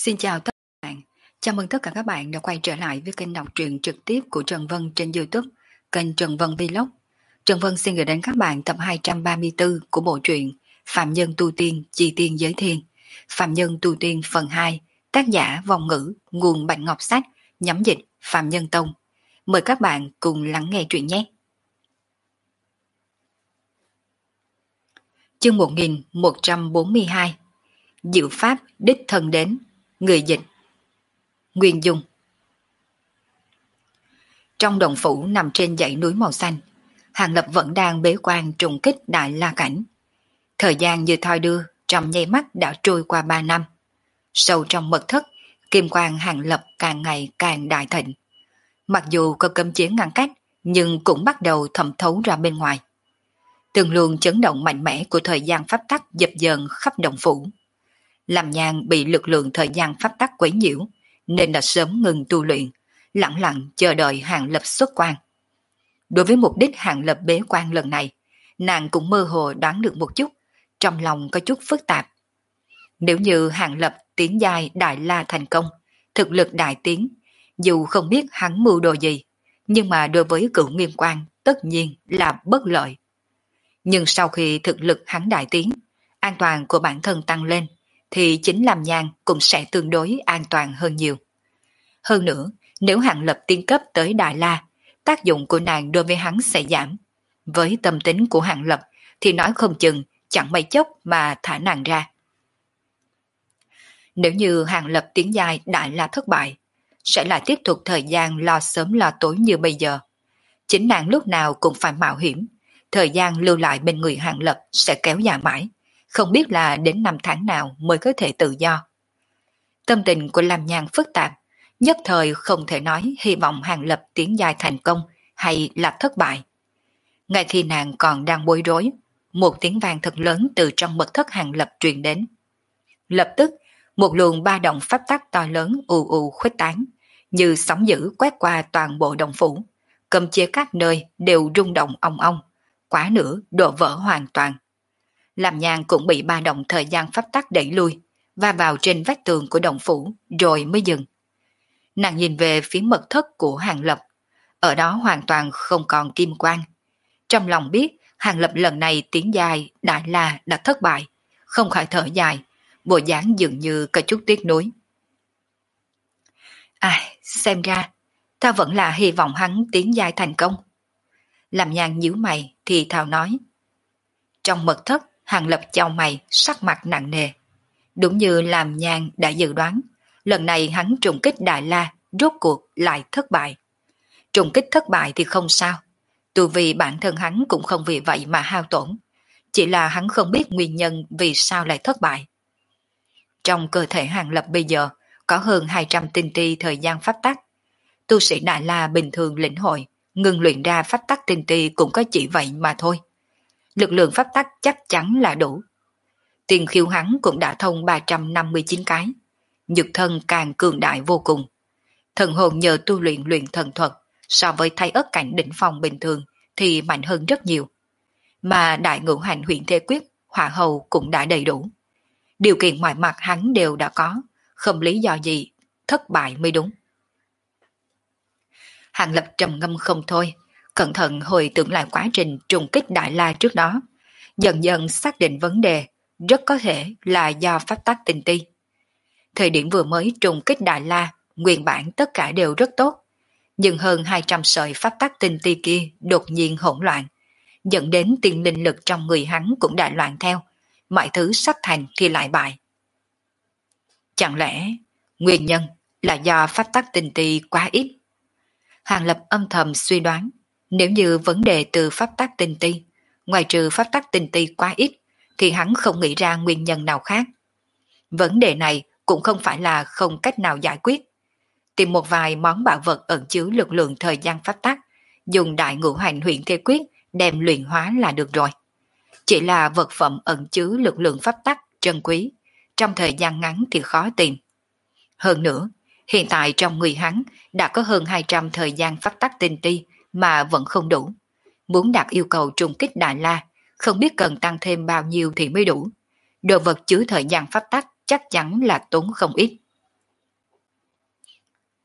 Xin chào tất cả các bạn. Chào mừng tất cả các bạn đã quay trở lại với kênh đọc truyện trực tiếp của Trần Vân trên YouTube, kênh Trần Vân Vlog. Trần Vân xin gửi đến các bạn tập 234 của bộ truyện Phạm Nhân Tu Tiên Chi Tiên Giới Thiên. Phạm Nhân Tu Tiên phần 2, tác giả Vong Ngữ, nguồn Bạch Ngọc Sách, nhắm dịch Phạm Nhân Tông. Mời các bạn cùng lắng nghe truyện nhé. Chương 1142, Diệu Pháp đích thân đến. Người dịch Nguyên Dung. Trong động phủ nằm trên dãy núi màu xanh, Hàng Lập vẫn đang bế quan trùng kích Đại La Cảnh. Thời gian như thoi đưa, trong nháy mắt đã trôi qua 3 năm. Sâu trong mật thất, kim quang Hàng Lập càng ngày càng đại thịnh. Mặc dù có cấm chế ngăn cách, nhưng cũng bắt đầu thẩm thấu ra bên ngoài. Từng luồng chấn động mạnh mẽ của thời gian pháp tắc dập dờn khắp động phủ. Làm Nhàn bị lực lượng thời gian pháp tắc quấy nhiễu, nên đã sớm ngừng tu luyện, lặng lặng chờ đợi Hàng Lập xuất quan. Đối với mục đích Hàng Lập bế quan lần này, nàng cũng mơ hồ đoán được một chút, trong lòng có chút phức tạp. Nếu như Hàng Lập tiến giai Đại La thành công, thực lực đại tiến, dù không biết hắn mưu đồ gì, nhưng mà đối với Cửu Nghiêm Quan tất nhiên là bất lợi. Nhưng sau khi thực lực hắn đại tiến, an toàn của bản thân tăng lên, thì chính Làm Nhàn cũng sẽ tương đối an toàn hơn nhiều. Hơn nữa, nếu Hàng Lập tiến cấp tới Đại La, tác dụng của nàng đối với hắn sẽ giảm. Với tâm tính của Hàng Lập thì nói không chừng chẳng mấy chốc mà thả nàng ra. Nếu như Hàng Lập tiến giai Đại La thất bại, sẽ lại tiếp tục thời gian lo sớm lo tối như bây giờ. Chính nàng lúc nào cũng phải mạo hiểm, thời gian lưu lại bên người Hàng Lập sẽ kéo dài mãi, không biết là đến năm tháng nào mới có thể tự do. Tâm tình của Lam Nhàn phức tạp, nhất thời không thể nói hy vọng Hàng Lập tiến giai thành công hay là thất bại. Ngay khi nàng còn đang bối rối, một tiếng vang thật lớn từ trong mật thất Hàng Lập truyền đến. Lập tức, một luồng ba động pháp tắc to lớn ù ù khuếch tán, như sóng dữ quét qua toàn bộ động phủ, cấm chế các nơi đều rung động ong ong, quá nữa đổ vỡ hoàn toàn. Làm Nhàn cũng bị ba động thời gian pháp tắc đẩy lui, va vào trên vách tường của động phủ rồi mới dừng. Nàng nhìn về phía mật thất của Hàng Lập, ở đó hoàn toàn không còn kim quang. Trong lòng biết Hàng Lập lần này tiến giai Đại La đã thất bại, không khỏi thở dài, bộ dáng dường như có chút tiếc nuối. Xem ra ta vẫn là hy vọng hắn tiến giai thành công. Làm Nhàn nhíu mày thì thào nói. Trong mật thất, Hàng Lập chau mày, sắc mặt nặng nề. Đúng như Làm Nhàn đã dự đoán, lần này hắn trùng kích Đại La rốt cuộc lại thất bại. Trùng kích thất bại thì không sao, tu vì bản thân hắn cũng không vì vậy mà hao tổn, chỉ là hắn không biết nguyên nhân vì sao lại thất bại. Trong cơ thể Hàng Lập bây giờ có hơn 200 tinh ti thời gian pháp tắc. Tu sĩ Đại La bình thường lĩnh hội, ngừng luyện ra pháp tắc tinh ti cũng có chỉ vậy mà thôi. Lực lượng pháp tắc chắc chắn là đủ. Tiền khiêu hắn cũng đã thông 359 cái. Nhược thân càng cường đại vô cùng. Thần hồn nhờ tu luyện thần thuật, so với thay ớt cảnh đỉnh phong bình thường thì mạnh hơn rất nhiều. Mà đại ngũ hành huyền thế quyết, hỏa hầu cũng đã đầy đủ. Điều kiện mọi mặt hắn đều đã có, không lý do gì thất bại mới đúng. Hàng Lập trầm ngâm không thôi, cẩn thận hồi tưởng lại quá trình trùng kích Đại La trước đó, dần dần xác định vấn đề, rất có thể là do pháp tắc tinh ti. Thời điểm vừa mới trùng kích Đại La, nguyên bản tất cả đều rất tốt, nhưng hơn 200 sợi pháp tắc tinh ti kia đột nhiên hỗn loạn, dẫn đến tiên linh lực trong người hắn cũng đã loạn theo, mọi thứ sắp thành thì lại bại. Chẳng lẽ nguyên nhân là do pháp tắc tinh ti quá ít? Hàng Lập âm thầm suy đoán, nếu như vấn đề từ pháp tắc tinh ti, ngoài trừ pháp tắc tinh ti quá ít, thì hắn không nghĩ ra nguyên nhân nào khác. Vấn đề này cũng không phải là không cách nào giải quyết. Tìm một vài món bảo vật ẩn chứa lực lượng thời gian pháp tắc, dùng đại ngũ hành huyền thế quyết đem luyện hóa là được rồi. Chỉ là vật phẩm ẩn chứa lực lượng pháp tắc trân quý, trong thời gian ngắn thì khó tìm. Hơn nữa, hiện tại trong người hắn đã có hơn 200 thời gian pháp tắc tinh ti mà vẫn không đủ. Muốn đạt yêu cầu trùng kích Đại La, không biết cần tăng thêm bao nhiêu thì mới đủ. Đồ vật chứa thời gian pháp tắc chắc chắn là tốn không ít.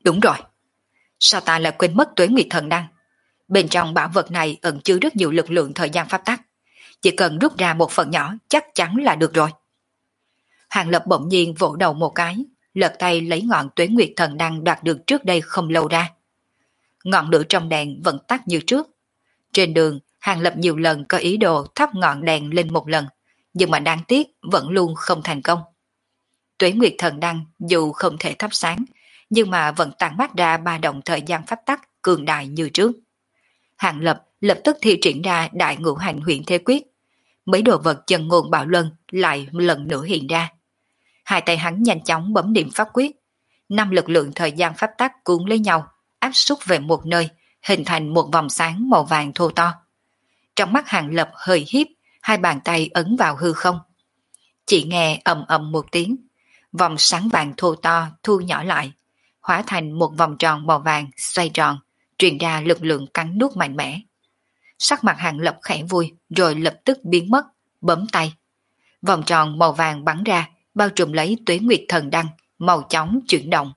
Đúng rồi, sao ta lại quên mất Tuế Nguyệt Thần Đăng? Bên trong bảo vật này ẩn chứa rất nhiều lực lượng thời gian pháp tắc. Chỉ cần rút ra một phần nhỏ chắc chắn là được rồi. Hàng Lập bỗng nhiên vỗ đầu một cái, lật tay lấy ngọn Tuế Nguyệt Thần Đăng đoạt được trước đây không lâu ra. Ngọn lửa trong đèn vẫn tắt như trước. Trên đường, Hàng Lập nhiều lần có ý đồ thắp ngọn đèn lên một lần, nhưng mà đáng tiếc vẫn luôn không thành công. Tuế Nguyệt Thần Đăng dù không thể thắp sáng, nhưng mà vẫn tản mát ra ba động thời gian pháp tắc cường đại như trước. Hàng Lập lập tức thi triển ra đại ngũ hành huyện thế quyết. Mấy đồ vật chân ngôn bảo luân lại lần nữa hiện ra. Hai tay hắn nhanh chóng bấm niệm pháp quyết. 5 lực lượng thời gian pháp tắc cuốn lấy nhau, áp xúc về một nơi, hình thành một vòng sáng màu vàng thô to. Trong mắt Hàng Lập hơi híp, hai bàn tay ấn vào hư không. Chỉ nghe ầm ầm một tiếng, vòng sáng vàng thô to thu nhỏ lại, hóa thành một vòng tròn màu vàng xoay tròn, truyền ra lực lượng cắn nuốt mạnh mẽ. Sắc mặt Hàng Lập khẽ vui rồi lập tức biến mất, bấm tay. Vòng tròn màu vàng bắn ra, bao trùm lấy Tuế Nguyệt Thần Đăng, màu chóng chuyển động.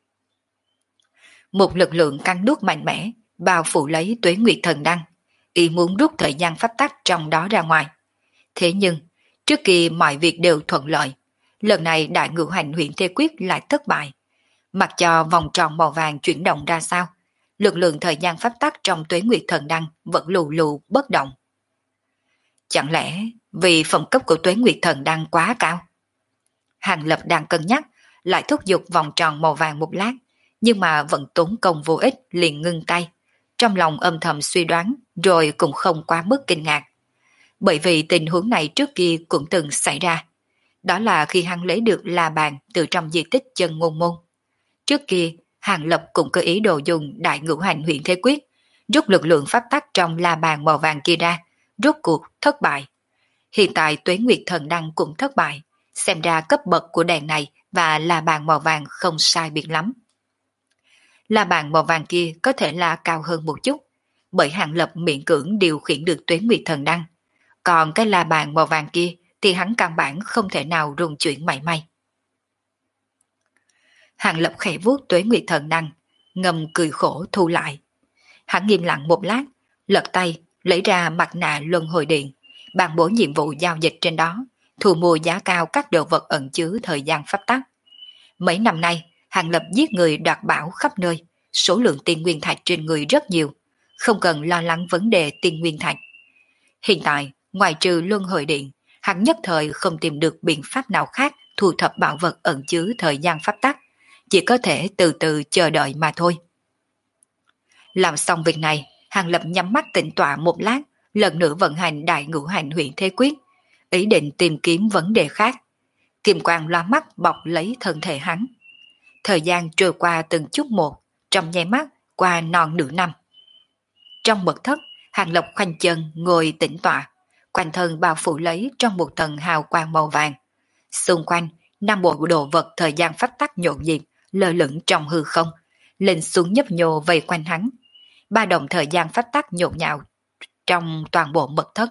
Một lực lượng cắn nuốt mạnh mẽ, bao phủ lấy Tuế Nguyệt Thần Đăng, ý muốn rút thời gian pháp tắc trong đó ra ngoài. Thế nhưng, trước khi mọi việc đều thuận lợi, lần này đại ngũ hành huyện thế quyết lại thất bại. Mặc cho vòng tròn màu vàng chuyển động ra sao, lực lượng thời gian pháp tắc trong Tuế Nguyệt Thần Đăng vẫn lù lù bất động. Chẳng lẽ vì phẩm cấp của Tuế Nguyệt Thần Đăng quá cao? Hàng Lập đang cân nhắc, lại thúc giục vòng tròn màu vàng một lát, nhưng mà vẫn tốn công vô ích liền ngưng tay. Trong lòng âm thầm suy đoán, rồi cũng không quá mức kinh ngạc. Bởi vì tình huống này trước kia cũng từng xảy ra. Đó là khi hắn lấy được la bàn từ trong di tích chân ngôn môn. Trước kia, Hàng Lập cũng có ý đồ dùng đại ngũ hành huyện thế quyết, rút lực lượng pháp tắc trong la bàn màu vàng kia ra, rốt cuộc thất bại. Hiện tại Tuế Nguyệt Thần Đăng cũng thất bại, xem ra cấp bậc của đèn này và la bàn màu vàng không sai biệt lắm. La bàn màu vàng kia có thể là cao hơn một chút, bởi Hàng Lập miễn cưỡng điều khiển được Tuế Nguyệt Thần Đăng. Còn cái la bàn màu vàng kia thì hắn căn bản không thể nào rung chuyển mảy may. Hàng Lập khẽ vuốt Tuế Nguyệt Thần Đăng, ngầm cười khổ thu lại. Hắn nghiêm lặng một lát, lật tay lấy ra mặt nạ luân hồi điện, bàn bố nhiệm vụ giao dịch trên đó, thu mua giá cao các đồ vật ẩn chứa thời gian pháp tắc. Mấy năm nay, Hàng Lập giết người đoạt bảo khắp nơi, số lượng tiên nguyên thạch trên người rất nhiều, không cần lo lắng vấn đề tiên nguyên thạch. Hiện tại, ngoài trừ luân hồi điện, hắn nhất thời không tìm được biện pháp nào khác thu thập bảo vật ẩn chứa thời gian pháp tắc, chỉ có thể từ từ chờ đợi mà thôi. Làm xong việc này, Hàng Lập nhắm mắt tĩnh tọa một lát, lần nữa vận hành đại ngũ hành huyện thế quyết, ý định tìm kiếm vấn đề khác. Kim quang loa mắt bọc lấy thân thể hắn. Thời gian trôi qua từng chút một, trong nháy mắt qua non nửa năm. Trong mật thất, Hàng Lập khoanh chân ngồi tĩnh tọa, quanh thân bao phủ lấy trong một tầng hào quang màu vàng. Xung quanh, 5 bộ đồ vật thời gian pháp tắc nhộn nhịp, lơ lửng trong hư không, lên xuống nhấp nhô vây quanh hắn. Ba động thời gian pháp tắc nhộn nhạo trong toàn bộ mật thất.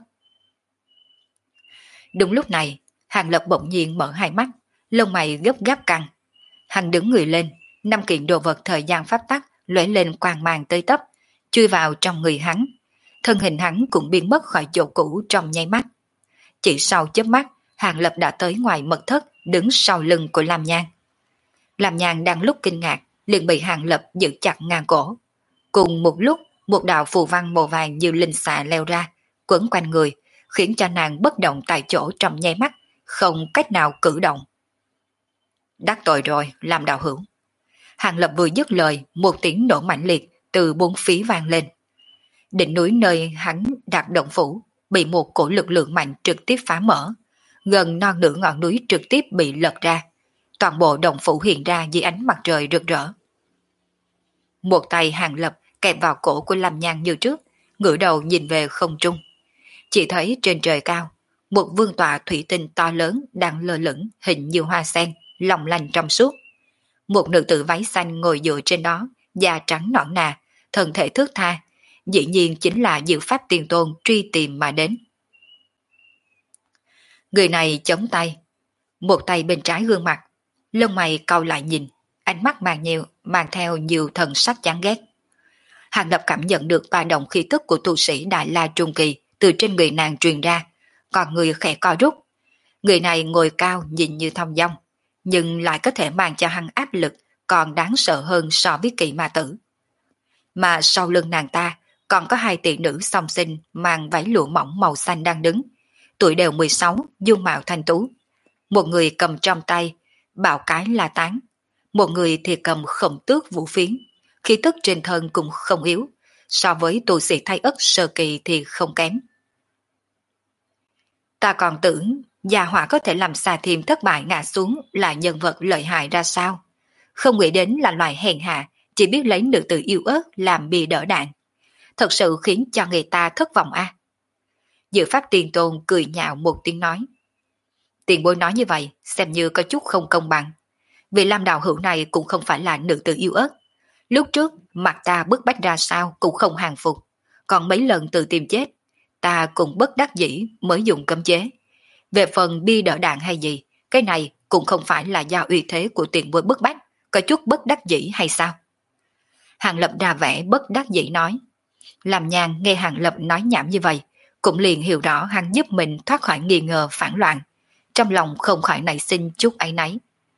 Đúng lúc này, Hàng Lập bỗng nhiên mở hai mắt, lông mày gấp gáp căng. Hắn đứng người lên, 5 kiện đồ vật thời gian pháp tắc lóe lên quang mang tơi tấp, chui vào trong người hắn. Thân hình hắn cũng biến mất khỏi chỗ cũ trong nháy mắt. Chỉ sau chớp mắt, Hàng Lập đã tới ngoài mật thất, đứng sau lưng của Lam Nhan. Lam Nhan đang lúc kinh ngạc, liền bị Hàng Lập giữ chặt ngang cổ. Cùng một lúc, một đạo phù văn màu vàng như linh xà leo ra, quấn quanh người, khiến cho nàng bất động tại chỗ trong nháy mắt, không cách nào cử động. Đắc tội rồi, làm đạo hữu. Hàng Lập vừa dứt lời, một tiếng nổ mạnh liệt từ bốn phía vang lên. Đỉnh núi nơi hắn đặt động phủ bị một cổ lực lượng mạnh trực tiếp phá mở, gần non nửa ngọn núi trực tiếp bị lật ra. Toàn bộ động phủ hiện ra dưới ánh mặt trời rực rỡ. Một tay Hàng Lập kẹp vào cổ của Lam Nhan như trước, ngửa đầu nhìn về không trung. Chỉ thấy trên trời cao, một vương tọa thủy tinh to lớn đang lơ lửng hình như hoa sen, long lanh trong suốt. Một nữ tử váy xanh ngồi dựa trên đó, da trắng nõn nà, thân thể thướt tha, dĩ nhiên chính là Diệu Pháp Tiên Tôn truy tìm mà đến. Người này chống tay, một tay bên trái gương mặt, lông mày cau lại nhìn, ánh mắt mang theo nhiều thần sắc chán ghét. Hàng Lập cảm nhận được ba động khí tức của tu sĩ Đại La Trung Kỳ từ trên người nàng truyền ra, còn người khẽ co rút. Người này ngồi cao nhìn như thong dong, nhưng lại có thể mang cho hắn áp lực còn đáng sợ hơn so với Kỵ Ma Tử. Mà sau lưng nàng ta còn có hai tỷ nữ song sinh mang váy lụa mỏng màu xanh đang đứng, tuổi đều 16, dung mạo thanh tú. Một người cầm trong tay bạo cái la tán, một người thì cầm khổng tước vũ phiến, khí tức trên thân cũng không yếu, so với tu sĩ Thái Ất sơ kỳ thì không kém. Ta còn tưởng gia hỏa có thể làm xà thiềm thất bại ngã xuống là nhân vật lợi hại ra sao, không nghĩ đến là loài hèn hạ, chỉ biết lấy nữ tử yêu ớt làm bì đỡ đạn. Thật sự khiến cho người ta thất vọng a. Dự Pháp Tiên Tôn cười nhạo một tiếng nói. Tiền bối nói như vậy xem như có chút không công bằng. Vì Lam đạo hữu này cũng không phải là nữ tử yêu ớt. Lúc trước mặt ta bức bách ra sao cũng không hàng phục, còn mấy lần tự tìm chết, ta cũng bất đắc dĩ mới dùng cấm chế. Về phần bi đỡ đạn hay gì, cái này cũng không phải là do uy thế của tiền bối bức bách, có chút bất đắc dĩ hay sao? Hàng Lập ra vẻ bất đắc dĩ nói. Làm Nhàn nghe Hàng Lập nói nhảm như vậy, cũng liền hiểu rõ hắn giúp mình thoát khỏi nghi ngờ phản loạn, trong lòng không khỏi nảy sinh chút áy náy.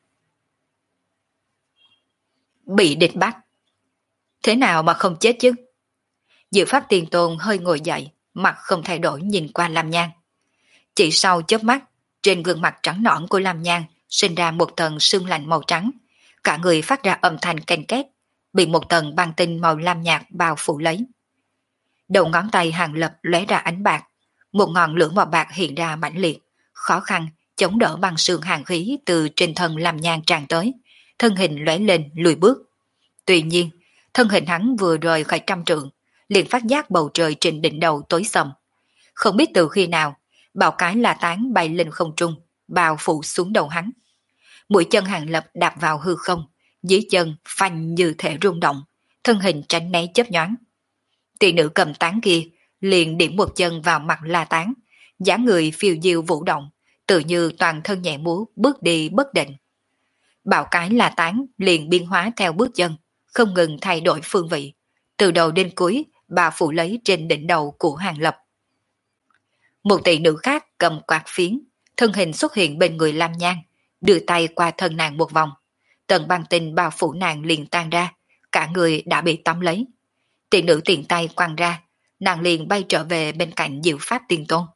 Bị địch bắt, thế nào mà không chết chứ? Dự Pháp Tiên Tôn hơi ngồi dậy, mặt không thay đổi nhìn qua Lam Nhan. Chỉ sau chớp mắt, trên gương mặt trắng nõn của Lam Nhan sinh ra một tầng sương lạnh màu trắng, cả người phát ra âm thanh ken két, bị một tầng băng tinh màu lam nhạt bao phủ lấy. Đầu ngón tay Hàng Lập lóe ra ánh bạc, một ngọn lửa màu bạc hiện ra mãnh liệt, khó khăn chống đỡ băng sương hàn khí từ trên thân Lam Nhan tràn tới, thân hình lóe lên lùi bước. Tuy nhiên, thân hình hắn vừa rời khỏi trăm trượng, liền phát giác bầu trời trên đỉnh đầu tối sầm. Không biết từ khi nào, bào cái la tán bay lên không trung, bao phủ xuống đầu hắn. Mũi chân Hàng Lập đạp vào hư không, dưới chân phanh như thể rung động, thân hình tránh né chớp nhoáng. Tỷ nữ cầm tán kia liền điểm một chân vào mặt la tán, dáng người phiêu diêu vũ động, tự như toàn thân nhẹ múa bước đi bất định. Bạo cái la tán liền biến hóa theo bước chân, không ngừng thay đổi phương vị, từ đầu đến cuối bà phủ lấy trên đỉnh đầu của Hàng Lập. Một tỷ nữ khác cầm quạt phiến, thân hình xuất hiện bên người Lam Nhan, đưa tay qua thân nàng một vòng, tầng băng tinh bao phủ nàng liền tan ra, cả người đã bị tóm lấy. Tỷ nữ tiện tay quăng ra, nàng liền bay trở về bên cạnh Diệu Pháp Tiên Tôn.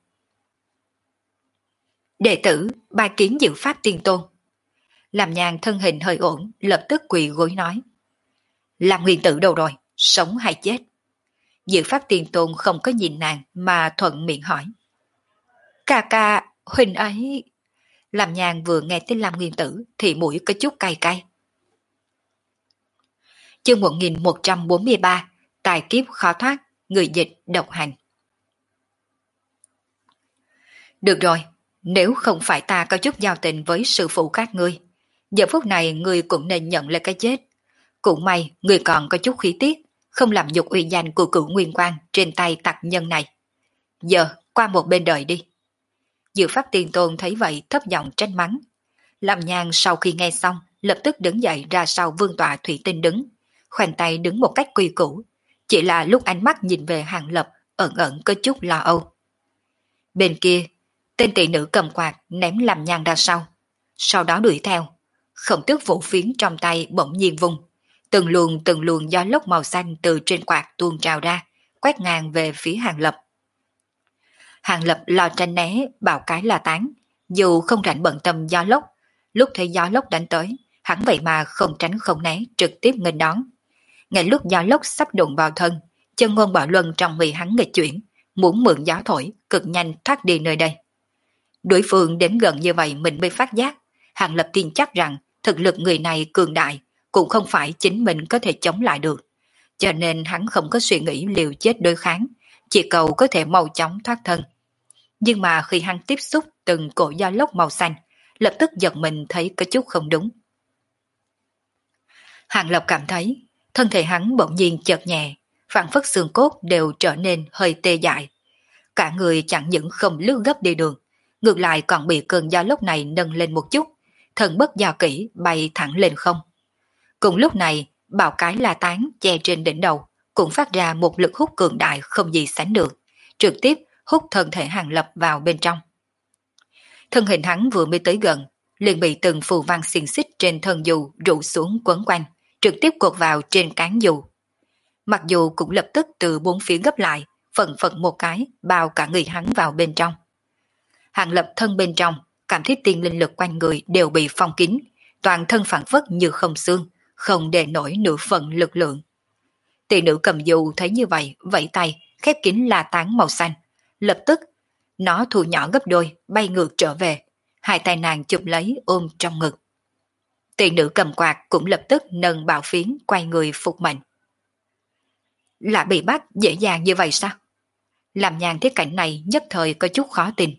Đệ tử bài kiến Diệu Pháp Tiên Tôn. Lam Nhan thân hình hơi ổn, lập tức quỳ gối nói. Làm nguyên tử đâu rồi, sống hay chết? Diệu Pháp Tiên Tôn không có nhìn nàng mà thuận miệng hỏi. Ca ca, huynh ấy... Lam Nhan vừa nghe tên Lam Nguyên Tử thì mũi có chút cay cay. Chương 1143, tài kiếp khó thoát, người dịch độc hành. Được rồi, nếu không phải ta có chút giao tình với sư phụ các ngươi, giờ phút này ngươi cũng nên nhận lấy cái chết. Cũng may ngươi còn có chút khí tiết, không làm nhục uy danh của cửu nguyên quan trên tay tặc nhân này. Giờ qua một bên đời đi. Dự Pháp Tiên Tôn thấy vậy thấp giọng trách mắng. Lam Nhan sau khi nghe xong, lập tức đứng dậy ra sau vương tọa thủy tinh đứng, khoanh tay đứng một cách quy củ, chỉ là lúc ánh mắt nhìn về Hàng Lập ẩn ẩn có chút lo âu. Bên kia, tên tỷ nữ cầm quạt ném Lam Nhan ra sau đó đuổi theo. Khổng tước vũ phiến trong tay bỗng nhiên vung, từng luồng gió lốc màu xanh từ trên quạt tuôn trào ra, quét ngang về phía Hàng Lập. Hàng Lập lo tránh né bảo cái la tán, dù không rảnh bận tâm gió lốc, lúc thấy gió lốc đánh tới, hắn vậy mà không tránh không né trực tiếp nghênh đón. Ngay lúc gió lốc sắp đụng vào thân, chân ngôn bảo luân trong người hắn nghịch chuyển, muốn mượn gió thổi, cực nhanh thoát đi nơi đây. Đối phương đến gần như vậy mình mới phát giác, Hàng Lập tin chắc rằng thực lực người này cường đại, cũng không phải chính mình có thể chống lại được. Cho nên hắn không có suy nghĩ liều chết đối kháng, chỉ cầu có thể mau chóng thoát thân. Nhưng mà khi hắn tiếp xúc từng cổ gió lốc màu xanh, lập tức giật mình thấy có chút không đúng. Hàng Lập cảm thấy thân thể hắn bỗng nhiên chợt nhẹ, phảng phất xương cốt đều trở nên hơi tê dại. Cả người chẳng những không lướt gấp đi đường, ngược lại còn bị cơn gió lốc này nâng lên một chút, thần bất do kỹ bay thẳng lên không. Cùng lúc này, Bào cái la tán che trên đỉnh đầu cũng phát ra một lực hút cường đại không gì sánh được, trực tiếp hút thân thể Hàng Lập vào bên trong. Thân hình hắn vừa mới tới gần, liền bị từng phù văn xiềng xích trên thân dù rụ xuống quấn quanh, trực tiếp cột vào trên cán dù. Mặc dù cũng lập tức từ bốn phía gấp lại, phần phật một cái, bao cả người hắn vào bên trong. Hàng Lập thân bên trong, cảm thấy tiên linh lực quanh người đều bị phong kín, toàn thân phản phất như không xương, không để nổi nửa phần lực lượng. Tỷ nữ cầm dù thấy như vậy, vẫy tay, khép kín la tán màu xanh. Lập tức, nó thu nhỏ gấp đôi, bay ngược trở về. Hai tay nàng chụp lấy ôm trong ngực. Tỷ nữ cầm quạt cũng lập tức nâng bạo phiến quay người phục mệnh. Là bị bắt dễ dàng như vậy sao? Làm nhàn thấy cảnh này nhất thời có chút khó tin.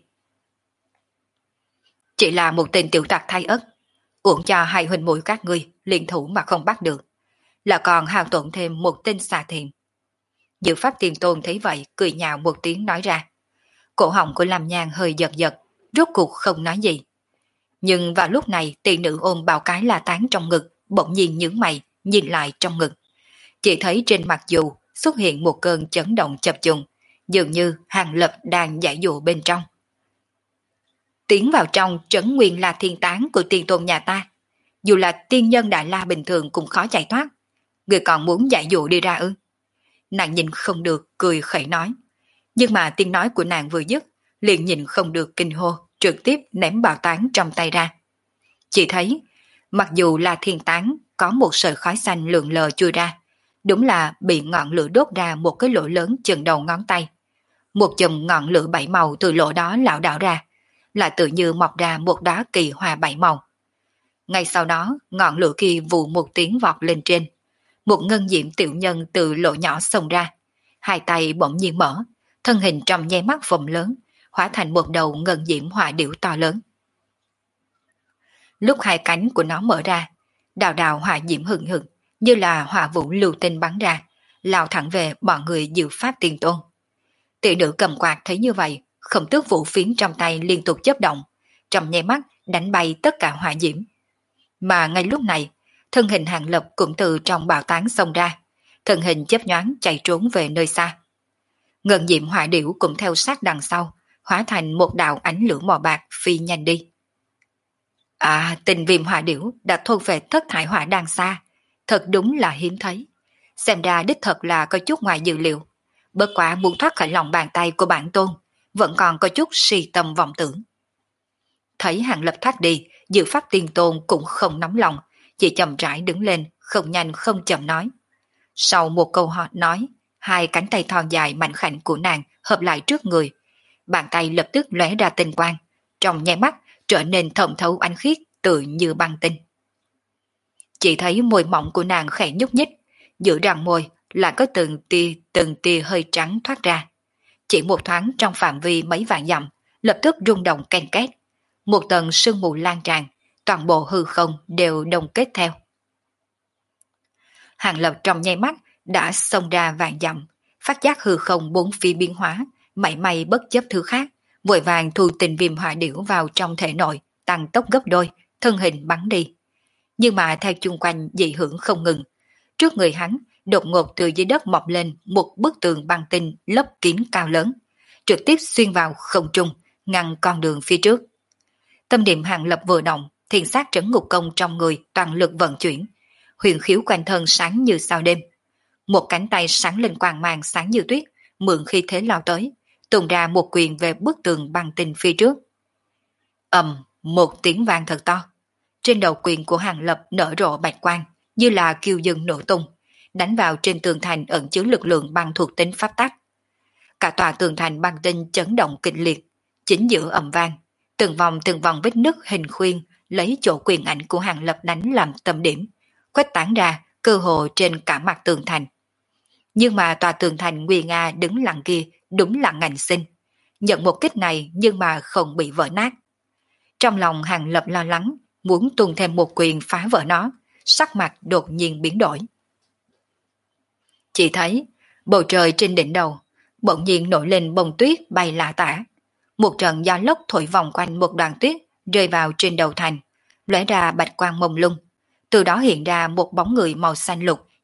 Chỉ là một tên tiểu tặc thay ất, uổng cho hai huynh muội các ngươi liên thủ mà không bắt được, là còn hao tổn thêm một tên xà thiện. Dự pháp tiền tôn thấy vậy cười nhạo một tiếng nói ra. Cổ họng của Lam Nhan hơi giật giật, rốt cuộc không nói gì. Nhưng vào lúc này tỷ nữ ôm bao cái la tán trong ngực, bỗng nhiên nhướng mày, nhìn lại trong ngực. Chỉ thấy trên mặt dù xuất hiện một cơn chấn động chập trùng, dường như Hàng Lập đang giải dụ bên trong. Tiến vào trong trấn nguyên là thiên tán của tiên tôn nhà ta. Dù là tiên nhân đại la bình thường cũng khó chạy thoát. Người còn muốn giải dụ đi ra ư? Nàng nhìn không được, cười khẩy nói. Nhưng mà tiếng nói của nàng vừa dứt, liền nhìn không được kinh hô, trực tiếp ném bào tán trong tay ra. Chỉ thấy, mặc dù là thiên tán, có một sợi khói xanh lượn lờ chui ra, đúng là bị ngọn lửa đốt ra một cái lỗ lớn chừng đầu ngón tay. Một chùm ngọn lửa bảy màu từ lỗ đó lảo đảo ra, là tự như mọc ra một đóa kỳ hoa bảy màu. Ngay sau đó, ngọn lửa kia vù một tiếng vọt lên trên. Một ngân diễm tiểu nhân từ lỗ nhỏ xông ra. Hai tay bỗng nhiên mở, thân hình trong nháy mắt phồng lớn, hóa thành một đầu ngân diễm hỏa điểu to lớn. Lúc hai cánh của nó mở ra, đào đào hỏa diễm hừng hực, như là hỏa vũ lưu tinh bắn ra, lao thẳng về bọn người dự pháp tiền tôn. Tỷ nữ cầm quạt thấy như vậy, không tước vũ phiến trong tay liên tục chớp động, trong nháy mắt đánh bay tất cả hỏa diễm. Mà ngay lúc này, thân hình Hàng Lập cũng từ trong bào tán xông ra, thân hình chớp nhoáng chạy trốn về nơi xa. Ngân diệm hỏa điểu cũng theo sát đằng sau, hóa thành một đạo ánh lửa màu bạc phi nhanh đi. À, tình viêm hỏa điểu đã thuộc về thất thải hỏa đằng xa, thật đúng là hiếm thấy. Xem ra đích thật là có chút ngoài dự liệu. Bất quá muốn thoát khỏi lòng bàn tay của bản tôn, vẫn còn có chút si tâm vọng tưởng. Thấy Hàng Lập thoát đi, dự pháp tiên tôn cũng không nóng lòng, chỉ chậm rãi đứng lên, không nhanh không chậm nói. Sau một câu họ nói, hai cánh tay thon dài mạnh khảnh của nàng hợp lại trước người. Bàn tay lập tức lóe ra tinh quang, trong nháy mắt trở nên thẩm thấu ánh khiết tự như băng tinh. Chỉ thấy môi mỏng của nàng khẽ nhúc nhích, giữa răng môi là có từng tia hơi trắng thoát ra. Chỉ một thoáng trong phạm vi mấy vạn dặm, lập tức rung động ken két. Một tầng sương mù lan tràn, toàn bộ hư không đều đông kết theo. Hàng Lập trong nháy mắt đã xông ra vạn dặm, phát giác hư không bốn phía biến hóa, mảy may bất chấp thứ khác, vội vàng thu tình viêm hỏa điểu vào trong thể nội, tăng tốc gấp đôi, thân hình bắn đi. Nhưng mà theo chung quanh dị hưởng không ngừng, trước người hắn đột ngột từ dưới đất mọc lên một bức tường băng tinh lấp kín cao lớn, trực tiếp xuyên vào không trung, ngăn con đường phía trước. Tâm niệm Hàng Lập vừa động, thiền sát trấn ngục công trong người toàn lực vận chuyển, huyền khiếu quanh thân sáng như sao đêm. Một cánh tay sáng lên quang mang sáng như tuyết, mượn khi thế lao tới, tung ra một quyền về bức tường băng tinh phía trước. Một tiếng vang thật to. Trên đầu quyền của Hàng Lập nở rộ bạch quang, như là kiêu dừng nổ tung, đánh vào trên tường thành ẩn chứa lực lượng băng thuộc tính pháp tắc. Cả tòa tường thành băng tinh chấn động kịch liệt, chính giữa ầm vang, từng vòng vết nứt hình khuyên lấy chỗ quyền ảnh của Hàng Lập đánh làm tâm điểm, khuếch tán ra cơ hồ trên cả mặt tường thành. Nhưng mà tòa tường thành nguy nga đứng lặng kia đúng là ngành sinh, nhận một kích này nhưng mà không bị vỡ nát. Trong lòng Hàng Lập lo lắng, muốn tung thêm một quyền phá vỡ nó, sắc mặt đột nhiên biến đổi. Chỉ thấy bầu trời trên đỉnh đầu bỗng nhiên nổi lên bông tuyết bay lả tả. Một trận gió lốc thổi vòng quanh một đoàn tuyết rơi vào trên đầu thành, lóe ra bạch quang mông lung. Từ đó hiện ra một bóng người màu xanh lục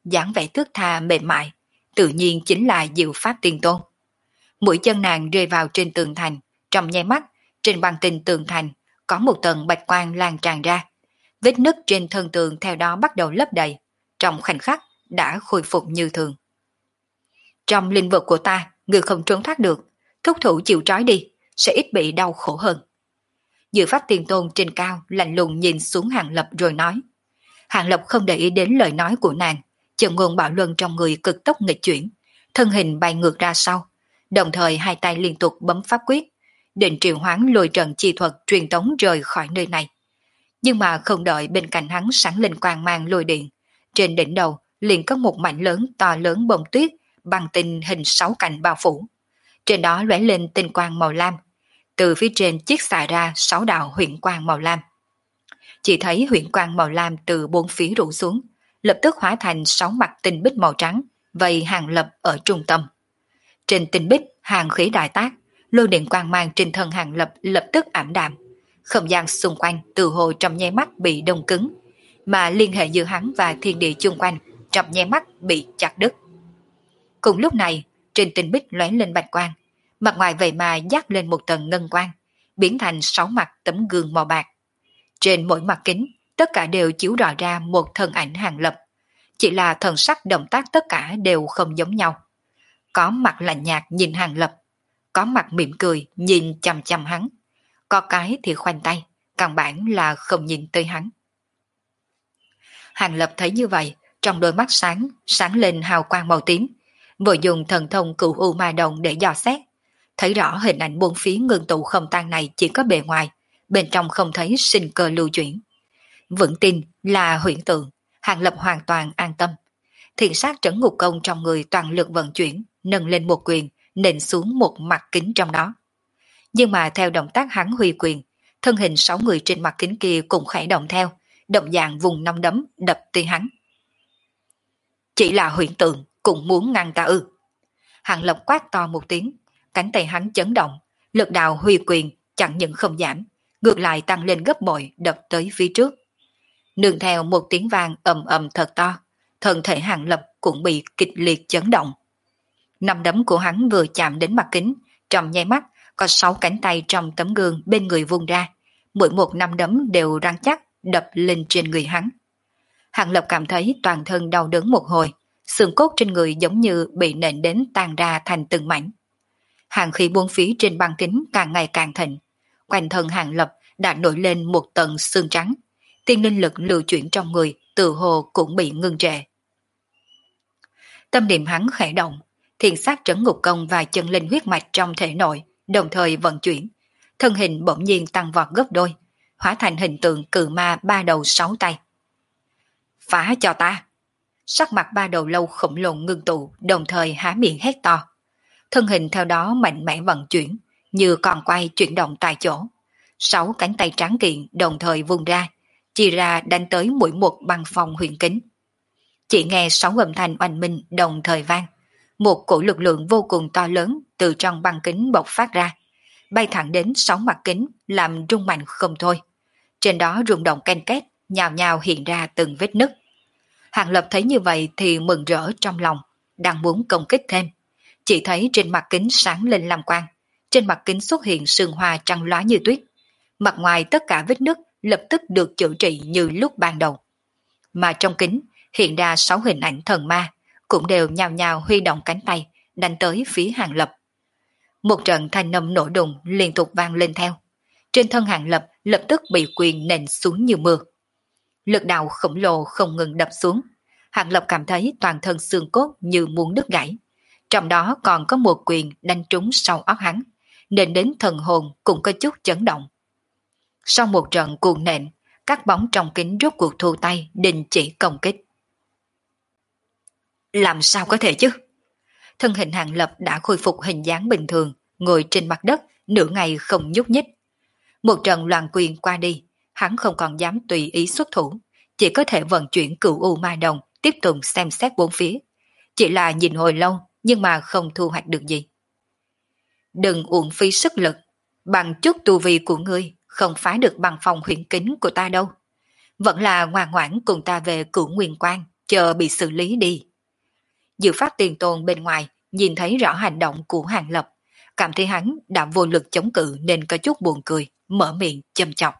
dáng vẻ thướt tha mềm mại, tự nhiên chính là Diệu Pháp Tiên Tôn. Mũi chân nàng rơi vào trên tường thành, trong nháy mắt, trên băng tinh tường thành có một tầng bạch quang lan tràn ra. Vết nứt trên thân tường theo đó bắt đầu lấp đầy, trong khoảnh khắc đã khôi phục như thường. Trong lĩnh vực của ta, người không trốn thoát được, thúc thủ chịu trói đi, sẽ ít bị đau khổ hơn. Diệu Pháp Tiên Tôn trên cao lạnh lùng nhìn xuống Hàng Lập rồi nói. Hàng Lập không để ý đến lời nói của nàng, chân ngôn bạo luân trong người cực tốc nghịch chuyển, thân hình bay ngược ra sau, đồng thời hai tay liên tục bấm pháp quyết, định triệu hoán lôi trận chi thuật truyền tống rời khỏi nơi này. Nhưng mà không đợi bên cạnh hắn sáng lên quang mang lôi điện, trên đỉnh đầu liền có một mảnh lớn to lớn bông tuyết bằng tinh hình 6 cạnh bao phủ. Trên đó lóe lên tinh quang màu lam, từ phía trên chiết xạ ra 6 đạo huyễn quang màu lam. Chỉ thấy huyễn quang màu lam từ bốn phía rủ xuống, lập tức hóa thành 6 mặt tinh bích màu trắng, vây Hàng Lập ở trung tâm. Trên tinh bích hàng khí đại tác, lôi điện quang mang trên thân Hàng Lập lập tức ảm đạm. Không gian xung quanh từ hồ trong nháy mắt bị đông cứng, mà liên hệ giữa hắn và thiên địa chung quanh trong nháy mắt bị chặt đứt. Cùng lúc này, trên tinh bích lóe lên bạch quang, mặt ngoài vậy mà dắt lên một tầng ngân quang, biến thành 6 mặt tấm gương màu bạc. Trên mỗi mặt kính, tất cả đều chiếu rọi ra một thân ảnh Hàng Lập. Chỉ là thần sắc động tác tất cả đều không giống nhau. Có mặt lạnh nhạt nhìn Hàng Lập, có mặt mỉm cười nhìn chằm chằm hắn, có cái thì khoanh tay, căn bản là không nhìn tới hắn. Hàng Lập thấy như vậy, trong đôi mắt sáng lên hào quang màu tím, vội dùng thần thông cửu u ma đồng để dò xét, thấy rõ hình ảnh bốn phía ngưng tụ không tan này chỉ có bề ngoài, bên trong không thấy sinh cơ lưu chuyển. Vững tin là huyễn tượng, Hàng Lập hoàn toàn an tâm. Thiện sát trấn ngục công trong người toàn lực vận chuyển, nâng lên một quyền, nện xuống một mặt kính trong đó. Nhưng mà theo động tác hắn huy quyền, thân hình 6 người trên mặt kính kia cũng khẽ động theo, động dạng vùng nắm đấm đập tới hắn. Chỉ là huyễn tượng, cũng muốn ngăn ta ư? Hàng Lập quát to một tiếng, cánh tay hắn chấn động, lực đạo huy quyền chẳng những không giảm, ngược lại tăng lên gấp bội đập tới phía trước. Nương theo một tiếng vang ầm ầm thật to, thân thể Hàng Lập cũng bị kịch liệt chấn động. Nắm đấm của hắn vừa chạm đến mặt kính, trong nháy mắt có 6 cánh tay trong tấm gương bên người vung ra, mỗi một nắm đấm đều rắn chắc đập lên trên người hắn. Hàng Lập cảm thấy toàn thân đau đớn một hồi, xương cốt trên người giống như bị nện đến tan ra thành từng mảnh. Hàng khí buông phía trên băng kính càng ngày càng thịnh, quanh thân Hàng Lập đã nổi lên một tầng xương trắng, tiên linh lực lưu chuyển trong người tự hồ cũng bị ngưng trệ. Tâm niệm hắn khẽ động, thiền sát trấn ngục công và chân linh huyết mạch trong thể nội đồng thời vận chuyển, thân hình bỗng nhiên tăng vọt gấp đôi, hóa thành hình tượng cự ma 3 đầu 6 tay. Phá cho ta! Sắc mặt 3 đầu lâu khổng lồ ngưng tụ, đồng thời há miệng hét to. Thân hình theo đó mạnh mẽ vận chuyển, như còn quay chuyển động tại chỗ. 6 cánh tay trắng kiện đồng thời vung ra, chia ra đánh tới mỗi một băng phòng huyền kính. Chỉ nghe 6 âm thanh oanh minh đồng thời vang, một cổ lực lượng vô cùng to lớn từ trong băng kính bộc phát ra, bay thẳng đến 6 mặt kính làm rung mạnh không thôi. Trên đó rung động ken két, nhào nhào hiện ra từng vết nứt. Hàng Lập thấy như vậy thì mừng rỡ trong lòng, đang muốn công kích thêm. Chỉ thấy trên mặt kính sáng lên lam quang, trên mặt kính xuất hiện sương hoa trắng lóa như tuyết. Mặt ngoài tất cả vết nứt lập tức được chữa trị như lúc ban đầu. Mà trong kính hiện ra 6 hình ảnh thần ma, cũng đều nhào nhào huy động cánh tay, đánh tới phía Hàng Lập. Một trận thanh âm nổ đùng liên tục vang lên theo. Trên thân Hàng Lập lập tức bị quyền nện xuống như mưa. Lực đạo khổng lồ không ngừng đập xuống. Hàng Lập cảm thấy toàn thân xương cốt như muốn đứt gãy. Trong đó còn có một quyền đánh trúng sau óc hắn, nên đến thần hồn cũng có chút chấn động. Sau một trận cuồng nện, các bóng trong kính rốt cuộc thu tay đình chỉ công kích. Làm sao có thể chứ? Thân hình Hàng Lập đã khôi phục hình dáng bình thường, ngồi trên mặt đất, nửa ngày không nhúc nhích. Một trận loạn quyền qua đi, hắn không còn dám tùy ý xuất thủ, chỉ có thể vận chuyển cửu u ma đồng, tiếp tục xem xét bốn phía. Chỉ là nhìn hồi lâu, nhưng mà không thu hoạch được gì. Đừng uổng phí sức lực, bằng chút tu vi của ngươi, không phá được bằng phòng huyền kính của ta đâu. Vẫn là ngoan ngoãn cùng ta về Cửu Nguyên Quan, chờ bị xử lý đi. Dự Pháp Tiền Tôn bên ngoài nhìn thấy rõ hành động của Hàng Lập, cảm thấy hắn đã vô lực chống cự nên có chút buồn cười, mở miệng châm chọc.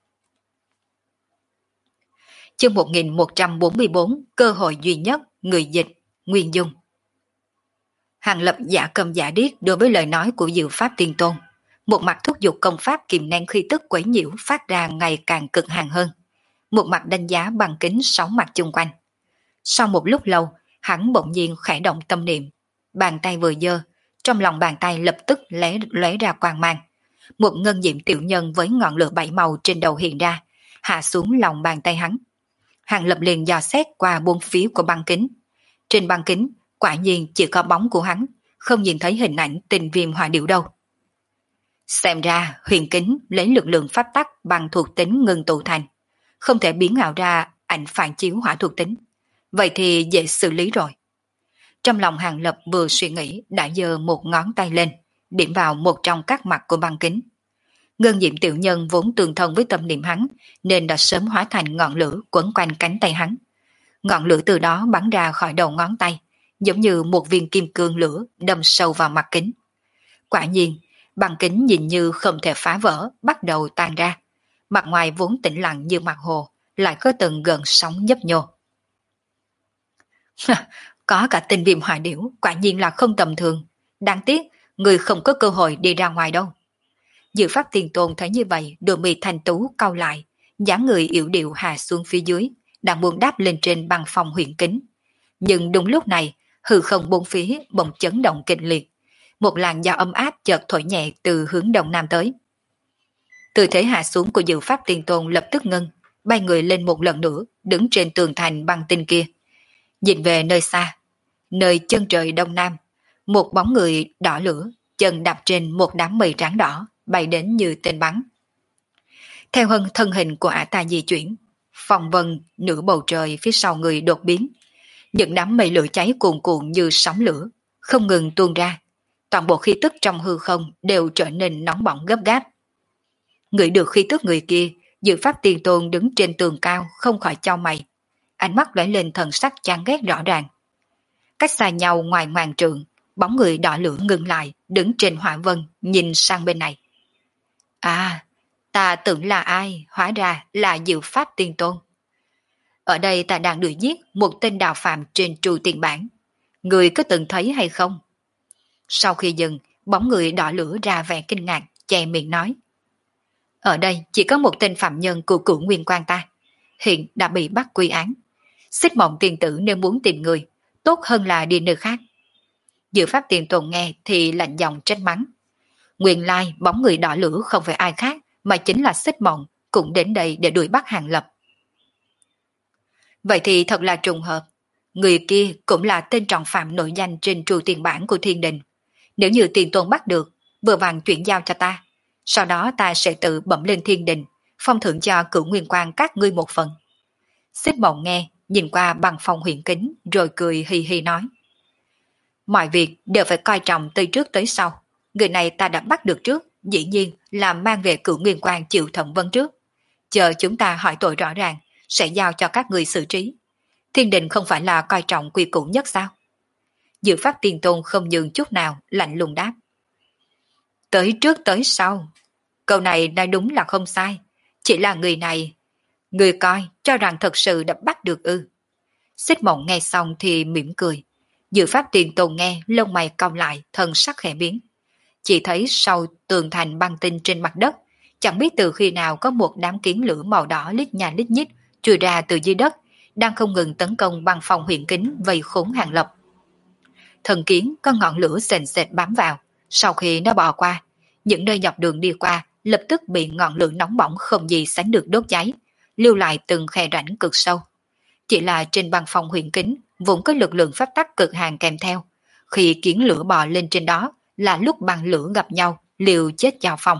Chương 1144, cơ hội duy nhất, người dịch, Nguyên Dung. Hàng Lập giả cầm giả điếc đối với lời nói của Dự Pháp Tiên Tôn, một mặt thúc giục công pháp kìm nén khí tức quấy nhiễu phát ra ngày càng cực hạn hơn, một mặt đánh giá bằng kính 6 mặt chung quanh. Sau một lúc lâu, hắn bỗng nhiên khẽ động tâm niệm, bàn tay vừa giơ, trong lòng bàn tay lập tức lóe ra quang mang. Một ngân diệm tiểu nhân với ngọn lửa bảy màu trên đầu hiện ra, hạ xuống lòng bàn tay hắn. Hàng Lập liền dò xét qua bốn phía của băng kính. Trên băng kính, quả nhiên chỉ có bóng của hắn, không nhìn thấy hình ảnh Tinh Viêm hỏa điểu đâu. Xem ra huyền kính lấy lực lượng pháp tắc bằng thuộc tính ngưng tụ thành, không thể biến ảo ra ảnh phản chiếu hỏa thuộc tính. Vậy thì dễ xử lý rồi. Trong lòng Hàng Lập vừa suy nghĩ đã giơ một ngón tay lên, điểm vào một trong các mặt của băng kính. Ngân diệm tiểu nhân vốn tương thông với tâm niệm hắn, nên đã sớm hóa thành ngọn lửa quấn quanh cánh tay hắn. Ngọn lửa từ đó bắn ra khỏi đầu ngón tay, giống như một viên kim cương lửa đâm sâu vào mặt kính. Quả nhiên, băng kính nhìn như không thể phá vỡ, bắt đầu tan ra. Mặt ngoài vốn tĩnh lặng như mặt hồ, lại có từng gợn sóng nhấp nhô. Có cả Tinh Viêm hỏa điểu, quả nhiên là không tầm thường. Đáng tiếc, người không có cơ hội đi ra ngoài đâu. Dự Pháp Tiền Tôn thấy như vậy, đôi mi thanh tú cau lại, dáng người yểu điệu hạ xuống phía dưới, đang muốn đáp lên trên băng phong huyền kính. Nhưng đúng lúc này, hư không bốn phía bỗng chấn động kịch liệt. Một làn gió ấm áp chợt thổi nhẹ từ hướng đông nam tới. Tư thế hạ xuống của Dự Pháp Tiền Tôn lập tức ngưng, bay người lên một lần nữa, đứng trên tường thành băng tinh kia. Nhìn về nơi xa, nơi chân trời đông nam, một bóng người đỏ lửa, chân đạp trên một đám mây trắng đỏ, bay đến như tên bắn. Theo thân hình của ả ta di chuyển, phong vân nửa bầu trời phía sau người đột biến. Những đám mây lửa cháy cuồn cuộn như sóng lửa, không ngừng tuôn ra. Toàn bộ khí tức trong hư không đều trở nên nóng bỏng gấp gáp. Ngửi được khí tức người kia, Dự Pháp Tiền Tôn đứng trên tường cao không khỏi chau mày. Ánh mắt lóe lên thần sắc chán ghét rõ ràng. Cách xa nhau ngoài ngàn trượng, bóng người đỏ lửa ngừng lại, đứng trên hỏa vân, nhìn sang bên này. À, ta tưởng là ai, hóa ra là Dự Pháp Tiên Tôn. Ở đây ta đang đuổi giết một tên đạo phạm trên Trù Tiền Bản. Người có từng thấy hay không? Sau khi dừng, bóng người đỏ lửa ra vẻ kinh ngạc, che miệng nói. Ở đây chỉ có một tên phạm nhân của Cửu Nguyên Quan ta, hiện đã bị bắt quy án. Xích Mộng tiền tử nếu muốn tìm người, tốt hơn là đi nơi khác. Dự Pháp Tiền Tôn nghe thì lạnh giọng trách mắng. Nguyên lai bóng người đỏ lửa không phải ai khác mà chính là Xích Mộng, cũng đến đây để đuổi bắt Hàng Lập. Vậy thì thật là trùng hợp. Người kia cũng là tên trọng phạm nổi danh trên Trù Tiền Bản của Thiên Đình. Nếu như Tiền Tôn bắt được, vừa vặn chuyển giao cho ta. Sau đó ta sẽ tự bẩm lên Thiên Đình, phong thưởng cho Cửu Nguyên Quan các ngươi một phần. Xích Mộng nghe, nhìn qua bằng phong huyền kính, rồi cười hi hi nói. Mọi việc đều phải coi trọng từ trước tới sau. Người này ta đã bắt được trước, dĩ nhiên là mang về Cửu Nguyên Quan chịu thẩm vấn trước. Chờ chúng ta hỏi tội rõ ràng, sẽ giao cho các người xử trí. Thiên Đình không phải là coi trọng quy củ nhất sao? Dự Pháp Tiền Tôn không nhường chút nào, lạnh lùng đáp. Tới trước tới sau. Câu này nói đúng là không sai. Chỉ là người này, người coi cho rằng thật sự đã bắt được ư. Xích Mộng nghe xong thì mỉm cười. Dự Pháp Tiền Tôn nghe, lông mày cong lại, thân sắc khẽ biến. Chỉ thấy sau tường thành băng tinh trên mặt đất, chẳng biết từ khi nào có một đám kiến lửa màu đỏ lít nha lít nhít chui ra từ dưới đất, đang không ngừng tấn công băng phòng huyền kính vây khốn Hàng Lập. Thần kiến có ngọn lửa sền sệt bám vào, sau khi nó bò qua, những nơi dọc đường đi qua lập tức bị ngọn lửa nóng bỏng không gì sánh được đốt cháy, lưu lại từng khe rãnh cực sâu. Chỉ là trên băng phòng huyền kính vốn có lực lượng pháp tắc cực hạn kèm theo, khi kiến lửa bò lên trên đó là lúc băng lửa gặp nhau, liều chết giao phong.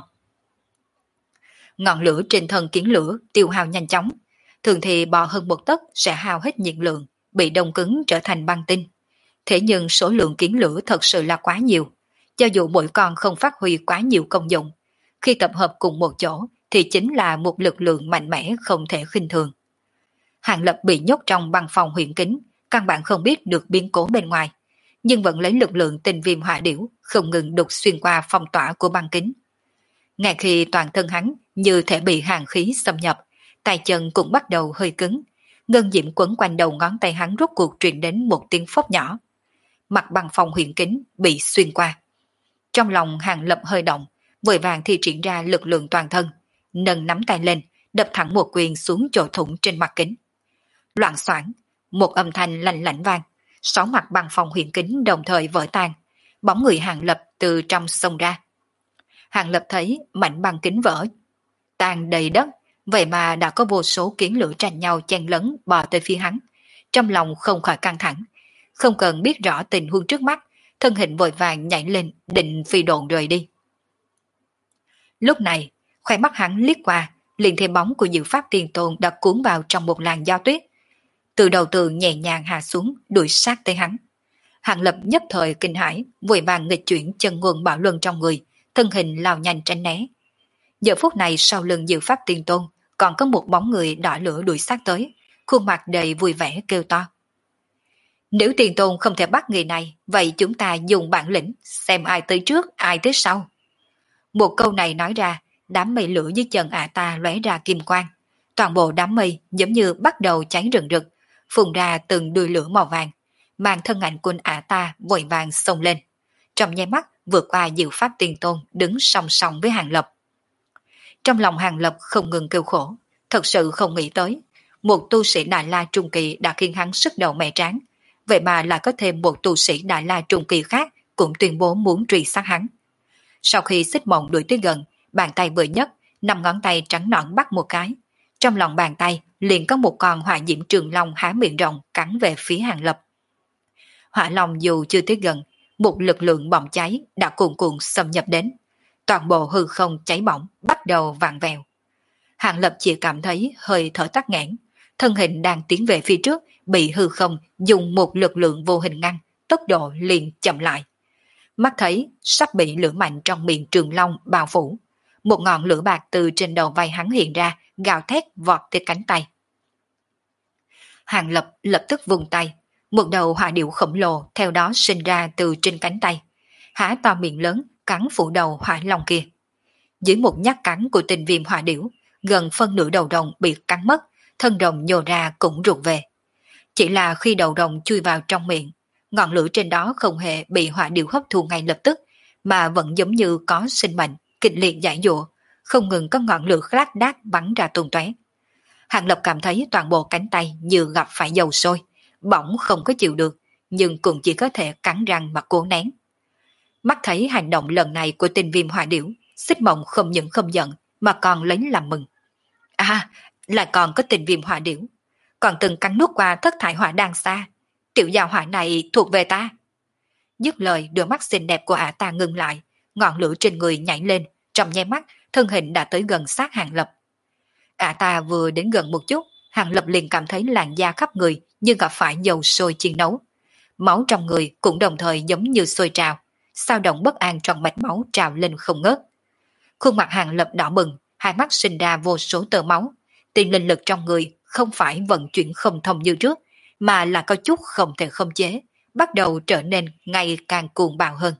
Ngọn lửa trên thân kiến lửa tiêu hao nhanh chóng, thường thì bò hơn một tấc sẽ hao hết nhiệt lượng, bị đông cứng trở thành băng tinh. Thế nhưng số lượng kiến lửa thật sự là quá nhiều, cho dù mỗi con không phát huy quá nhiều công dụng, khi tập hợp cùng một chỗ thì chính là một lực lượng mạnh mẽ không thể khinh thường. Hàng Lập bị nhốt trong băng phòng huyền kính, căn bản không biết được biến cố bên ngoài, nhưng vẫn lấy lực lượng tinh viêm hỏa điểu không ngừng đục xuyên qua phong tỏa của băng kính. Ngay khi toàn thân hắn như thể bị hàn khí xâm nhập, tay chân cũng bắt đầu hơi cứng, ngân diễm quấn quanh đầu ngón tay hắn rốt cuộc truyền đến một tiếng phốc nhỏ. Mặt băng phòng huyền kính bị xuyên qua. Trong lòng Hàng Lập hơi động, vội vàng thi triển ra lực lượng toàn thân, nâng nắm tay lên, đập thẳng một quyền xuống chỗ thủng trên mặt kính. Loạng xoảng, một âm thanh lạnh lạnh vang, 6 mặt băng phòng huyền kính đồng thời vỡ tan, bóng người Hàng Lập từ trong xông ra. Hàng Lập thấy mảnh băng kính vỡ tan đầy đất, vậy mà đã có vô số kiến lửa tranh nhau chen lấn bò tới phía hắn. Trong lòng không khỏi căng thẳng, không cần biết rõ tình huống trước mắt, thân hình vội vàng nhảy lên định phi độn rời đi. Lúc này, khóe mắt hắn liếc qua, liền thấy bóng của Diệu Pháp Tiên Tôn đã cuốn vào trong một làn gió tuyết. Từ đầu tường nhẹ nhàng hạ xuống, đuổi sát tới hắn. Hàng Lập nhất thời kinh hãi, vội vàng nghịch chuyển chân nguồn bảo luân trong người, thân hình lao nhanh tránh né. Giờ phút này sau lưng Diệu Pháp Tiên Tôn còn có một bóng người đỏ lửa đuổi sát tới, khuôn mặt đầy vui vẻ kêu to. Nếu Tiên Tôn không thể bắt người này, vậy chúng ta dùng bản lĩnh, xem ai tới trước, ai tới sau. Một câu này nói ra, đám mây lửa dưới chân ả ta lóe ra kim quang. Toàn bộ đám mây giống như bắt đầu cháy rừng rực, phun ra từng đuôi lửa màu vàng, mang thân ảnh của ả ta vội vàng xông lên. Trong nháy mắt vượt qua Diệu Pháp Tiên Tôn đứng song song với Hàng Lập. Trong lòng Hàng Lập không ngừng kêu khổ, thật sự không nghĩ tới. Một tu sĩ Đại La Trung Kỳ đã khiến hắn sức đầu mẻ tráng, vậy mà lại có thêm một tu sĩ Đại La Trung Kỳ khác cũng tuyên bố muốn truy sát hắn. Sau khi Xích Mộng đuổi tới gần, bàn tay vừa nhấc, 5 ngón tay trắng nõn bắt một cái. Trong lòng bàn tay liền có một con hỏa diễm trường long há miệng rộng cắn về phía Hàng Lập. Hỏa long dù chưa tới gần, một lực lượng bỏng cháy đã cuồn cuộn xâm nhập đến. Toàn bộ hư không cháy bỏng bắt đầu vặn vẹo. Hàng Lập chỉ cảm thấy hơi thở tắc nghẽn, thân hình đang tiến về phía trước bị hư không dùng một lực lượng vô hình ngăn, tốc độ liền chậm lại. Mắt thấy sắp bị lửa mạnh trong miệng trường long bao phủ, một ngọn lửa bạc từ trên đầu vai hắn hiện ra, gào thét vọt tới cánh tay. Hàng Lập lập tức vùng tay, một đầu hỏa điểu khổng lồ theo đó sinh ra từ trên cánh tay, há to miệng lớn cắn phủ đầu hỏa long kia. Dưới một nhát cắn của tình viêm hỏa điểu, gần phân nửa đầu rồng bị cắn mất, thân rồng nhô ra cũng rụt về. Chỉ là khi đầu rồng chui vào trong miệng, ngọn lửa trên đó không hề bị hỏa điểu hấp thu ngay lập tức, mà vẫn giống như có sinh mệnh, kịch liệt giải dụa, không ngừng có ngọn lửa lác đác bắn ra tung tóe. Hàng Lập cảm thấy toàn bộ cánh tay như gặp phải dầu sôi, bỏng không có chịu được, nhưng cũng chỉ có thể cắn răng mà cố nén. Mắt thấy hành động lần này của tình viêm hỏa điểu, Xích Mộng không những không giận mà còn lấy làm mừng. À, lại còn có tình viêm hỏa điểu, còn từng cắn nuốt qua thất thải hỏa đan xa. Tiểu gia hỏa này thuộc về ta. Dứt lời, đôi mắt xinh đẹp của ả ta ngưng lại, ngọn lửa trên người nhảy lên, trong nháy mắt thân hình đã tới gần sát Hàng Lập. Ả ta vừa đến gần một chút, Hàng Lập liền cảm thấy làn da khắp người như gặp phải dầu sôi chiên nấu. Máu trong người cũng đồng thời giống như sôi trào, sao động bất an trong mạch máu trào lên không ngớt. Khuôn mặt Hàng Lập đỏ bừng, hai mắt sinh ra vô số tơ máu, tiền linh lực trong người không phải vận chuyển không thông như trước, mà là có chút không thể khống chế, bắt đầu trở nên ngày càng cuồng bạo hơn.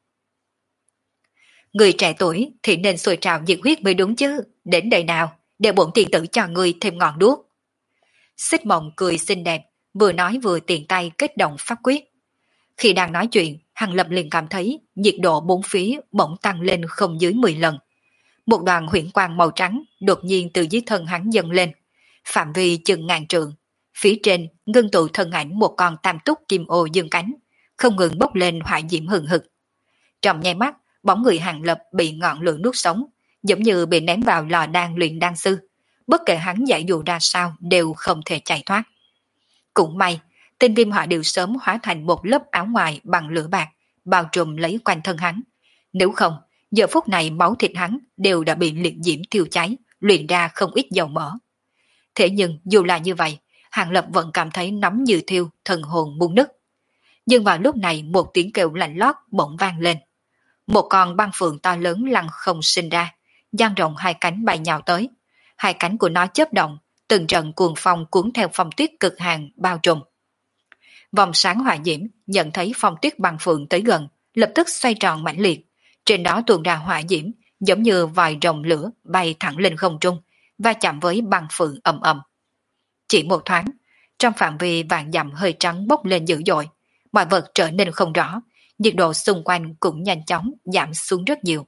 Người trẻ tuổi thì nên sôi trào nhiệt huyết mới đúng chứ, đến đây nào, để bổn tiền tử cho người thêm ngọn đuốc. Xích Mộng cười xinh đẹp, vừa nói vừa tiện tay kết động pháp quyết. Khi đang nói chuyện, Hàng Lập liền cảm thấy nhiệt độ bốn phía bỗng tăng lên không dưới 10 lần. Một đoàn huyễn quang màu trắng đột nhiên từ dưới thân hắn dâng lên, phạm vi chừng ngàn trượng. Phía trên ngưng tụ thân ảnh một con tam túc kim ô dương cánh, không ngừng bốc lên hỏa diễm hừng hực. Trong nháy mắt, bóng người Hàng Lập bị ngọn lửa nuốt sống, giống như bị ném vào lò đan luyện đan sư. Bất kể hắn giải dụ ra sao đều không thể chạy thoát. Cũng may, tinh viêm hỏa đều sớm hóa thành một lớp áo ngoài bằng lửa bạc, bao trùm lấy quanh thân hắn. Nếu không, giờ phút này máu thịt hắn đều đã bị liệt diễm thiêu cháy, luyện ra không ít dầu mỡ. Thế nhưng dù là như vậy, Hàng Lập vẫn cảm thấy nóng như thiêu, thần hồn buông nứt. Nhưng vào lúc này một tiếng kêu lạnh lót bỗng vang lên. Một con băng phượng to lớn lăn không sinh ra, dang rộng hai cánh bay nhào tới. Hai cánh của nó chớp động, từng trận cuồng phong cuốn theo phong tuyết cực hạn bao trùm. Vòng sáng hỏa diễm nhận thấy phong tuyết băng phượng tới gần, lập tức xoay tròn mãnh liệt, trên đó tuôn ra hỏa diễm giống như vòi rồng lửa bay thẳng lên không trung, va chạm với băng phượng ầm ầm. Chỉ một thoáng, trong phạm vi vạn dặm hơi trắng bốc lên dữ dội, mọi vật trở nên không rõ, nhiệt độ xung quanh cũng nhanh chóng giảm xuống rất nhiều.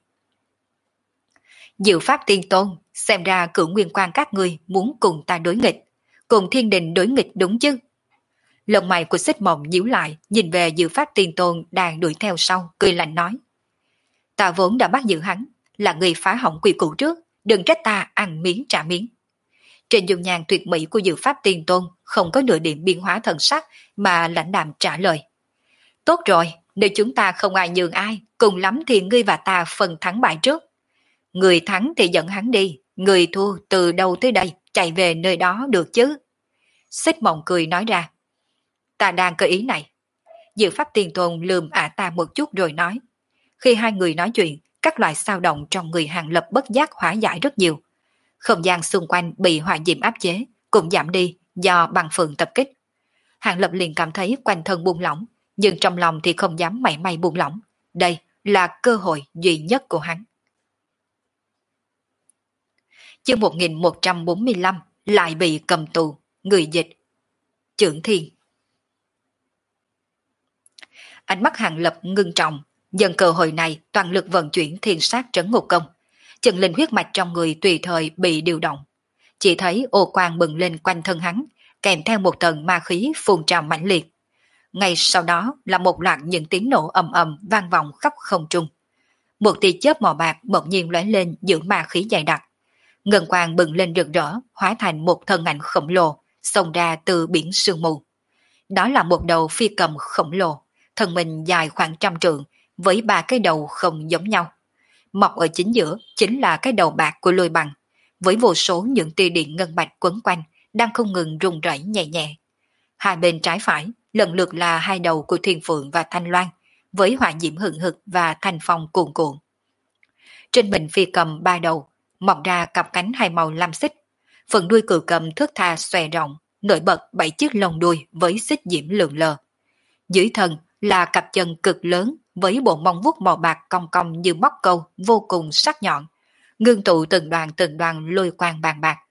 Diệu pháp tiên tôn, xem ra cửu nguyên quan các ngươi muốn cùng ta đối nghịch, cùng thiên đình đối nghịch đúng chứ? Lông mày của Xích Mộng nhíu lại, nhìn về Diệu pháp tiên tôn đang đuổi theo sau, cười lạnh nói: ta vốn đã bắt giữ hắn, là người phá hỏng quy củ trước, đừng trách ta ăn miếng trả miếng. Trên dung nhan tuyệt mỹ của Diệu pháp tiên tôn không có nửa điểm biến hóa thần sắc mà lãnh đạm trả lời: tốt rồi, nếu chúng ta không ai nhường ai, cùng lắm thì ngươi và ta phân thắng bại trước. Người thắng thì dẫn hắn đi, người thua từ đâu tới đây, chạy về nơi đó được chứ? Xích Mộng cười nói ra: ta đang có ý này. Diệu pháp tiên tôn lườm ta một chút rồi nói. Khi hai người nói chuyện, các loại xao động trong người Hàng Lập bất giác hóa giải rất nhiều. Không gian xung quanh bị hỏa diễm áp chế, cũng giảm đi do băng phượng tập kích. Hàng Lập liền cảm thấy quanh thân buông lỏng, nhưng trong lòng thì không dám mảy may buông lỏng. Đây là cơ hội duy nhất của hắn. Chương 1145 lại bị cầm tù, người dịch Chưởng Thiên. Ánh mắt Hàng Lập ngưng trọng, dần cơ hội này toàn lực vận chuyển thiên sát trấn ngục công. Chân linh huyết mạch trong người tùy thời bị điều động. Chỉ thấy ô quang bừng lên quanh thân hắn, kèm theo một tầng ma khí phun trào mãnh liệt. Ngay sau đó là một loạt những tiếng nổ ầm ầm vang vọng khắp không trung. Một tia chớp màu bạc bỗng nhiên lóe lên giữa ma khí dày đặc. Ngân quang bừng lên rực rỡ, hóa thành một thân ảnh khổng lồ, xông ra từ biển sương mù. Đó là một đầu phi cầm khổng lồ, thân mình dài khoảng 100 trượng, với 3 cái đầu không giống nhau. Mọc ở chính giữa chính là cái đầu bạc của Lôi Bằng, với vô số những tia điện ngân bạch quấn quanh, đang không ngừng rung rẩy nhẹ nhẹ. Hai bên trái phải lần lượt là hai đầu của Thiên Phượng và Thanh Loan, với hỏa diễm hừng hực và thanh phong cuồn cuộn. Trên mình phi cầm 3 đầu, mọc ra cặp cánh hai màu lam xích, phần đuôi cự cầm thướt tha xòe rộng, nổi bật 7 chiếc lông đuôi với xích diễm lượn lờ. Dưới thân là cặp chân cực lớn với bộ móng vuốt màu bạc cong cong như móc câu vô cùng sắc nhọn, ngưng tụ từng đoàn lôi quang bàn bạc.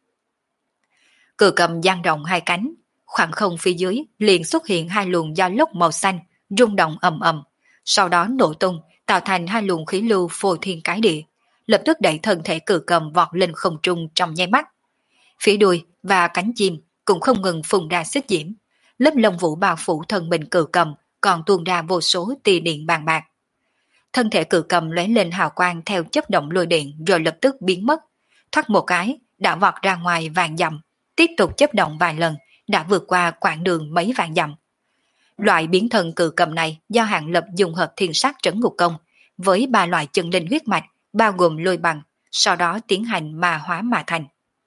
Cự cầm dang rộng hai cánh, khoảng không phía dưới liền xuất hiện hai luồng gió lốc màu xanh rung động ầm ầm, sau đó nổ tung tạo thành hai luồng khí lưu phô thiên cái địa, lập tức đẩy thân thể cự cầm vọt lên không trung trong nháy mắt. Phía đuôi và cánh chim cũng không ngừng phun ra xích diễm, lớp lông vũ bao phủ thân mình cự cầm còn tuôn ra vô số tia điện bàn bạc. Thân thể cự cầm lóe lên hào quang theo chớp động lôi điện rồi lập tức biến mất, thoát một cái đã vọt ra ngoài vạn dặm, tiếp tục chớp động vài lần đã vượt qua quãng đường mấy vạn dặm. Loại biến thân cự cầm này do Hàng Lập dùng hợp thiên sát trấn ngục công với 3 loại chân linh huyết mạch bao gồm Lôi Bằng, sau đó tiến hành ma hóa mà thành.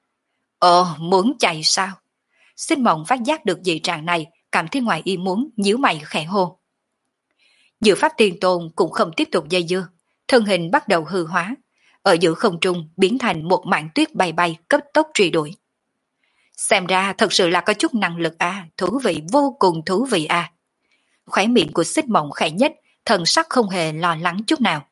Muốn chạy sao? Xích Mộng phát giác được dị trạng này, cảm thấy ngoài ý muốn, nhíu mày khẽ hô. Diệu pháp tiên tôn cũng không tiếp tục dây dưa, thân hình bắt đầu hư hóa, ở giữa không trung biến thành một mảng tuyết bay bay cấp tốc truy đuổi. Xem ra thật sự là có chút năng lực thú vị, vô cùng thú vị Khóe miệng của Xích Mộng khẽ nhất, thần sắc không hề lo lắng chút nào.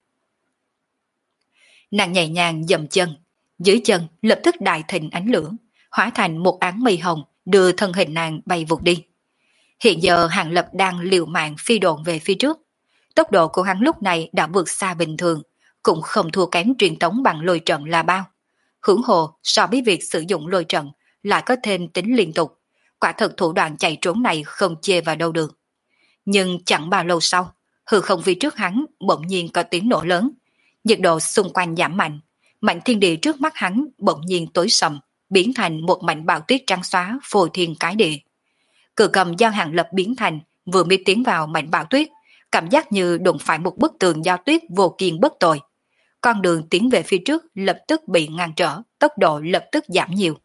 Nàng nhẹ nhàng dậm chân, dưới chân lập tức đại thịnh ánh lửa, hóa thành một áng mây hồng đưa thân hình nàng bay vụt đi. Hiện giờ Hàng Lập đang liều mạng phi độn về phía trước. Tốc độ của hắn lúc này đã vượt xa bình thường, cũng không thua kém truyền tống bằng lôi trận là bao. Hưởng hồ so với việc sử dụng lôi trận lại có thêm tính liên tục, quả thật thủ đoạn chạy trốn này không chê vào đâu được. Nhưng chẳng bao lâu sau, hư không phía trước hắn bỗng nhiên có tiếng nổ lớn, nhiệt độ xung quanh giảm mạnh, mảnh thiên địa trước mắt hắn bỗng nhiên tối sầm, biến thành một mảnh bão tuyết trắng xóa phô thiên cái địa. Cự cầm do Hàng Lập biến thành vừa mới tiến vào mảnh bão tuyết, cảm giác như đụng phải một bức tường giao tuyết vô kiên bất tồi. Con đường tiến về phía trước lập tức bị ngăn trở, tốc độ lập tức giảm nhiều.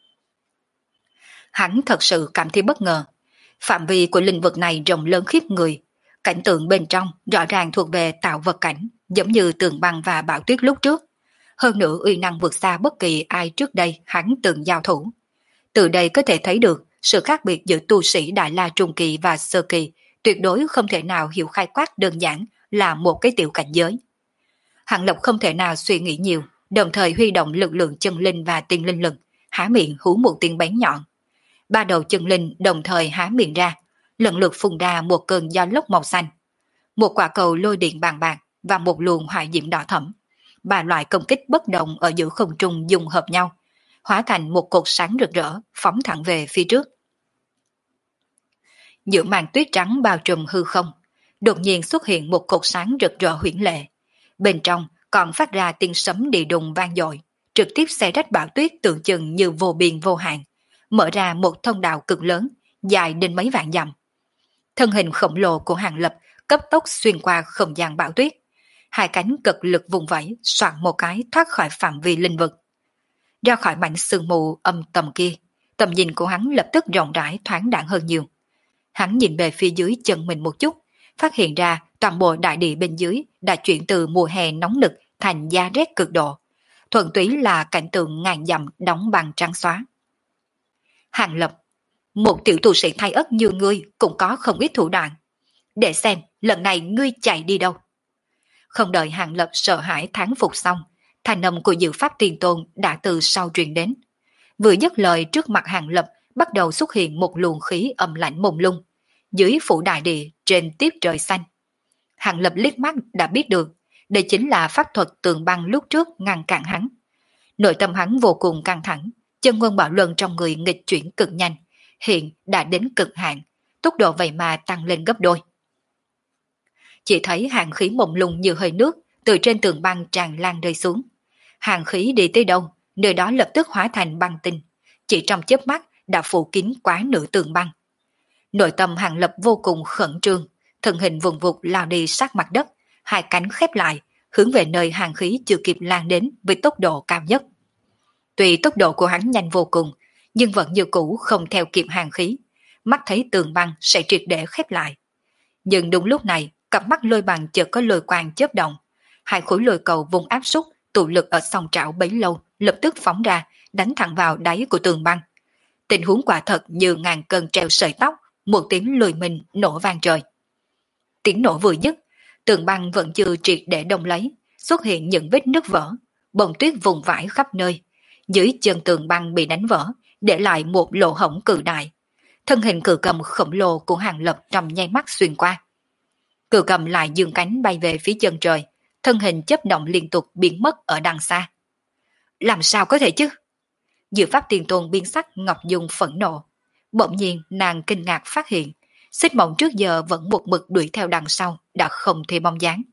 Hắn thật sự cảm thấy bất ngờ. Phạm vi của lĩnh vực này rộng lớn khiếp người. Cảnh tượng bên trong rõ ràng thuộc về tạo vật cảnh, giống như tường băng và bão tuyết lúc trước. Hơn nữa uy năng vượt xa bất kỳ ai trước đây hắn từng giao thủ. Từ đây có thể thấy được sự khác biệt giữa tu sĩ Đại La Trung Kỳ và Sơ Kỳ tuyệt đối không thể nào hiểu khai quát đơn giản là một cái tiểu cảnh giới. Hàng Lập không thể nào suy nghĩ nhiều, đồng thời huy động lực lượng chân linh và tiên linh lực, há miệng hú một tiếng bén nhọn. Ba đầu chân linh đồng thời há miệng ra, lần lượt phun ra một cơn gió lốc màu xanh. Một quả cầu lôi điện bàn bạc và một luồng hỏa diễm đỏ thẫm. Ba loại công kích bất đồng ở giữa không trung dung hợp nhau, hóa thành một cột sáng rực rỡ phóng thẳng về phía trước. Giữa màn tuyết trắng bao trùm hư không, đột nhiên xuất hiện một cột sáng rực rỡ huyễn lệ. Bên trong còn phát ra tiếng sấm đi đùng vang dội, trực tiếp xé rách bão tuyết tưởng chừng như vô biên vô hạn, mở ra một thông đạo cực lớn, dài đến mấy vạn dặm. Thân hình khổng lồ của Hàng Lập cấp tốc xuyên qua không gian bão tuyết, hai cánh cực lực vùng vẫy soạn một cái thoát khỏi phạm vi linh vực. Ra khỏi mảnh sương mù âm tầm kia, tầm nhìn của hắn lập tức rộng rãi thoáng đãng hơn nhiều. Hắn nhìn về phía dưới chân mình một chút, phát hiện ra toàn bộ đại địa bên dưới đã chuyển từ mùa hè nóng nực thành da rét cực độ, thuần túy là cảnh tượng ngàn dặm đóng bằng trắng xóa. Hàng Lập, một tiểu tu sĩ thay ất như ngươi cũng có không ít thủ đoạn. Để xem lần này ngươi chạy đi đâu. Không đợi Hàng Lập sợ hãi thán phục xong, thanh âm của Diệu Pháp Tiên Tôn đã từ sau truyền đến. Vừa dứt lời, trước mặt Hàng Lập bắt đầu xuất hiện một luồng khí âm lạnh mông lung, dưới phủ đại địa trên tiếp trời xanh. Hàng Lập liếc mắt đã biết được, đây chính là pháp thuật tường băng lúc trước ngăn cản hắn. Nội tâm hắn vô cùng căng thẳng, chân nguyên bảo luân trong người nghịch chuyển cực nhanh, hiện đã đến cực hạn, tốc độ vậy mà tăng lên gấp đôi. Chỉ thấy hàng khí mông lung như hơi nước từ trên tường băng tràn lan rơi xuống. Hàng khí đi tới đâu, nơi đó lập tức hóa thành băng tinh, chỉ trong chớp mắt đã phủ kín quá nửa tường băng. Nội tâm Hàng Lập vô cùng khẩn trương, thân hình vùng vụt lao đi sát mặt đất, hai cánh khép lại, hướng về nơi hàng khí chưa kịp lan đến với tốc độ cao nhất. Tuy tốc độ của hắn nhanh vô cùng, nhưng vẫn như cũ không theo kịp hàng khí, mắt thấy tường băng sẽ triệt để khép lại. Nhưng đúng lúc này, cặp mắt lôi bằng chợt có lôi quang chớp động, hai khối lôi cầu vùng áp xúc tụ lực ở song trảo bấy lâu lập tức phóng ra, đánh thẳng vào đáy của tường băng. Tình huống quả thật như ngàn cân treo sợi tóc, một tiếng lùi mình nổ vang trời. Tiếng nổ vừa dứt, tường băng vẫn chưa triệt để đông lấy, xuất hiện những vết nứt vỡ, bông tuyết vùng vãi khắp nơi. Dưới chân tường băng bị đánh vỡ, để lại một lỗ hổng cự đại. Thân hình cự cầm khổng lồ của Hàng Lập trong nháy mắt xuyên qua. Cự cầm lại dương cánh bay về phía chân trời, thân hình chớp động liên tục biến mất ở đằng xa. Làm sao có thể chứ? Diệu Pháp Tiên Tôn biến sắc Ngọc Dung phẫn nộ. Bỗng nhiên nàng kinh ngạc phát hiện, Xích Mộng trước giờ vẫn một mực đuổi theo đằng sau đã không thấy bóng dáng.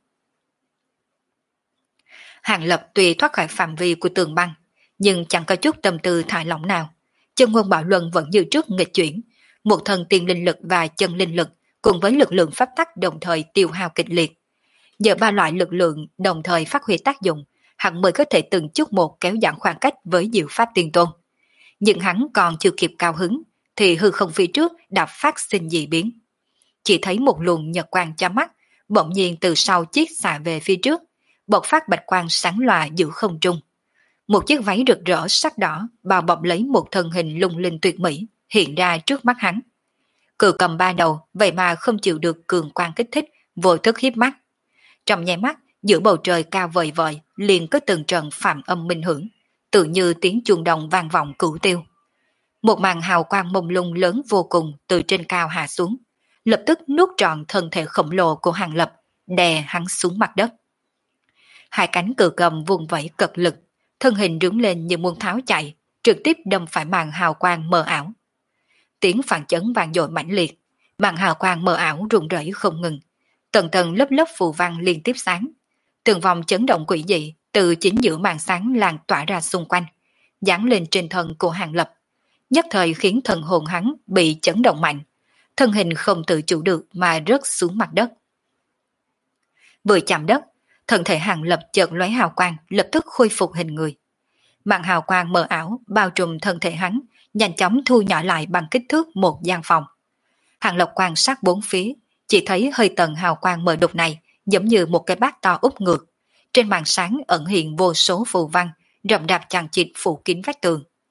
Hàng Lập tuy thoát khỏi phạm vi của tường băng, nhưng chẳng có chút tâm tư thả lỏng nào. Chân nguyên bảo luân vẫn như trước nghịch chuyển, một thần tiên linh lực và chân linh lực cùng với lực lượng pháp tắc đồng thời tiêu hao kịch liệt. Nhờ ba loại lực lượng đồng thời phát huy tác dụng, hắn mới có thể từng chút một kéo giảm khoảng cách với Diệu Pháp Tiên Tôn. Nhưng hắn còn chưa kịp cao hứng, thì hư không phía trước đã phát sinh dị biến. Chỉ thấy một luồng nhật quang chói mắt, bỗng nhiên từ sau chiếc xạ về phía trước, bộc phát bạch quang sáng lòa giữa không trung. Một chiếc váy rực rỡ sắc đỏ bao bọc lấy một thân hình lung linh tuyệt mỹ hiện ra trước mắt hắn. Cự cầm ba đầu vậy mà không chịu được cường quang kích thích, vô thức hiếp mắt. Trong nháy mắt, giữa bầu trời cao vời vợi liền có từng trận phạm âm minh hưởng, tự như tiếng chuông đồng vang vọng cửu tiêu. Một màn hào quang mông lung lớn vô cùng từ trên cao hạ xuống, lập tức nuốt trọn thân thể khổng lồ của Hàng Lập, đè hắn xuống mặt đất. Hai cánh cự cầm vùng vẫy cực lực, thân hình rướn lên như muốn tháo chạy, trực tiếp đâm phải màn hào quang mờ ảo. Tiếng phản chấn vang dội mãnh liệt, màn hào quang mờ ảo rung rẩy không ngừng, tầng tầng lớp lớp phù văn liên tiếp sáng, từng vòng chấn động quỷ dị từ chính giữa màn sáng lan tỏa ra xung quanh, giáng lên trên thân của Hàng Lập, nhất thời khiến thần hồn hắn bị chấn động mạnh, thân hình không tự chủ được mà rớt xuống mặt đất. Vừa chạm đất, thân thể Hàng Lập chợt lóe hào quang, lập tức khôi phục hình người. Màn hào quang mờ ảo bao trùm thân thể hắn, nhanh chóng thu nhỏ lại bằng kích thước một gian phòng. Hàng Lập quan sát bốn phía, chỉ thấy hơi tầng hào quang mờ đục này giống như một cái bát to úp ngược. Trên màn sáng ẩn hiện vô số phù văn, rậm rạp chằng chịt phủ kín vách tường.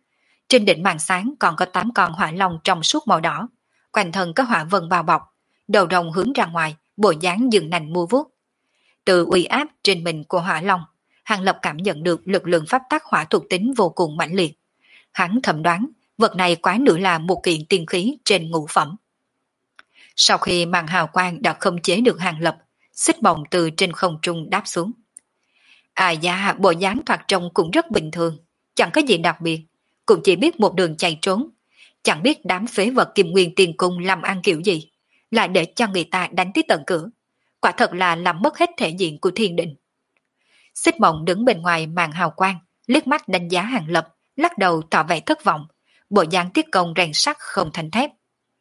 Trên đỉnh màn sáng còn có 8 con hỏa long trong suốt màu đỏ, quanh thân có hỏa vân bao bọc, đầu rồng hướng ra ngoài, bộ dáng dừng nành mua vuốt. Từ uy áp trên mình của hỏa long, Hàng Lập cảm nhận được lực lượng pháp tắc hỏa thuộc tính vô cùng mãnh liệt. Hắn thầm đoán, vật này quá nữa là một kiện tiên khí trên ngũ phẩm. Sau khi màn hào quang đã khống chế được Hàng Lập, xích bồng từ trên không trung đáp xuống. À da, bộ dáng thoạt trông cũng rất bình thường, chẳng có gì đặc biệt, cũng chỉ biết một đường chạy trốn. Chẳng biết đám phế vật Kim Nguyên Tiên Cung làm ăn kiểu gì, lại để cho người ta đánh tới tận cửa. Quả thật là làm mất hết thể diện của thiên định. Xích Mộng đứng bên ngoài màn hào quang, liếc mắt đánh giá Hàng Lập, lắc đầu tỏ vẻ thất vọng, bộ dáng tiết công rèn sắt không thành thép.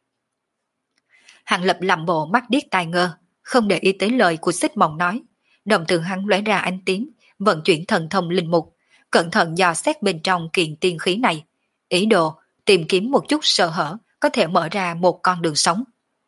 Hàng Lập làm bộ mắt điếc tai ngơ, không để ý tới lời của Xích Mộng nói, đồng tử hắn lóe ra ánh tím, vận chuyển thần thông linh mục, cẩn thận dò xét bên trong kiện tiên khí này, ý đồ tìm kiếm một chút sơ hở có thể mở ra một con đường sống.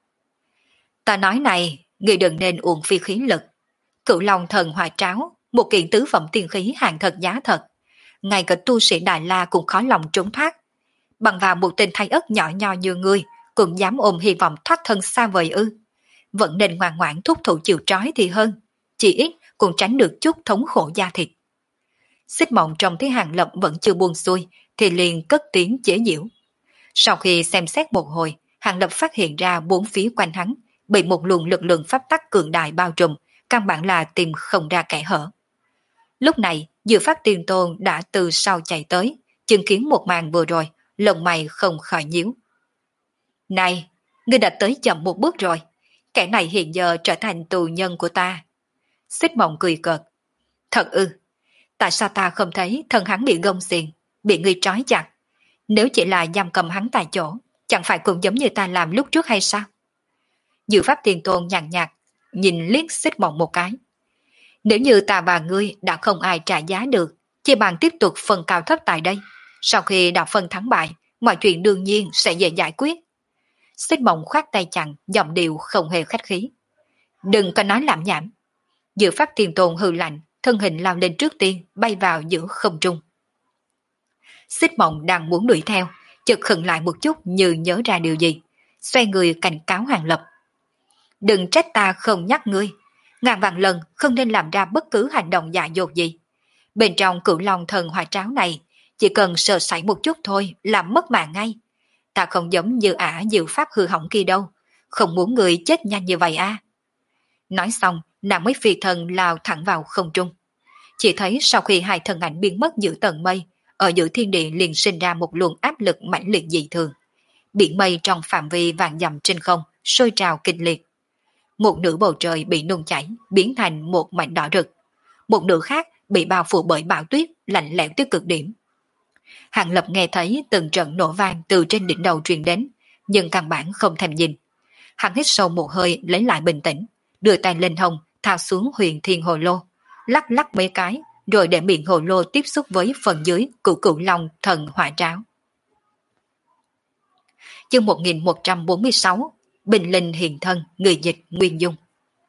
Ta nói này, người đừng nên uổng phi khí lực. Cửu Long Thần Hỏa Tráo, một kiện tứ phẩm tiên khí hàng thật giá thật, ngay cả tu sĩ Đại La cũng khó lòng trốn thoát. Bằng vào một tên thay ất nhỏ nho như ngươi, cũng dám ôm hy vọng thoát thân xa vời ư? Vẫn nên ngoan ngoãn thúc thủ chịu trói thì hơn, chỉ ít cũng tránh được chút thống khổ da thịt. Xích Mộng trông thấy Hàng Lập vẫn chưa buông xuôi, thì liền cất tiếng chế giễu. Sau khi xem xét một hồi, Hàng Lập phát hiện ra bốn phía quanh hắn bị một luồng lực lượng pháp tắc cường đại bao trùm, căn bản là tìm không ra kẽ hở. Lúc này, Diệu Pháp Tiên Tôn đã từ sau chạy tới, chứng kiến một màn vừa rồi, lông mày không khỏi nhíu. Này, ngươi đã tới chậm một bước rồi, kẻ này hiện giờ trở thành tù nhân của ta. Xích Mộng cười cợt. Thật ư, tại sao ta không thấy thân hắn bị gông xiềng, bị ngươi trói chặt? Nếu chỉ là giam cầm hắn tại chỗ, chẳng phải cũng giống như ta làm lúc trước hay sao? Diệu Pháp Tiên Tôn nhàn nhạt, nhìn liếc Xích Mộng một cái. Nếu như ta và ngươi đã không ai trả giá được, chỉ bằng tiếp tục phần cao thấp tại đây. Sau khi đạt phân thắng bại, mọi chuyện đương nhiên sẽ dễ giải quyết. Xích Mộng khoát tay chặn, giọng điệu không hề khách khí. Đừng có nói lảm nhảm. Diệu Pháp Tiên Tôn hừ lạnh, thân hình lao lên trước tiên, bay vào giữa không trung. Xích Mộng đang muốn đuổi theo, chợt khựng lại một chút như nhớ ra điều gì, xoay người cảnh cáo Hàng Lập. Đừng trách ta không nhắc ngươi, ngàn vạn lần không nên làm ra bất cứ hành động dại dột gì. Bên trong Cửu Long Thần Hỏa Tráo này, chỉ cần sơ sẩy một chút thôi là mất mạng ngay. Ta không giống như Diệu Pháp hư hỏng kia đâu, không muốn người chết nhanh như vậy a. Nói xong, nàng mới phi thân lao thẳng vào không trung. Chỉ thấy sau khi hai thân ảnh biến mất giữa tầng mây, ở giữa thiên địa liền sinh ra một luồng áp lực mãnh liệt dị thường. Biển mây trong phạm vi vạn dặm trên không sôi trào kịch liệt. Một nửa bầu trời bị nung chảy, biến thành một mảnh đỏ rực. Một nửa khác bị bao phủ bởi bão tuyết, lạnh lẽo tới cực điểm. Hàng Lập nghe thấy từng trận nổ vang từ trên đỉnh đầu truyền đến, nhưng căn bản không thèm nhìn. Hắn hít sâu một hơi lấy lại bình tĩnh, đưa tay lên hông, thao xuống huyền thiên hồ lô, lắc lắc mấy cái, rồi để miệng hồ lô tiếp xúc với phần dưới của Cửu Long Thần Hỏa Tráo. Chương 1146, Bình Linh hiện thân, người dịch Nguyên Dung.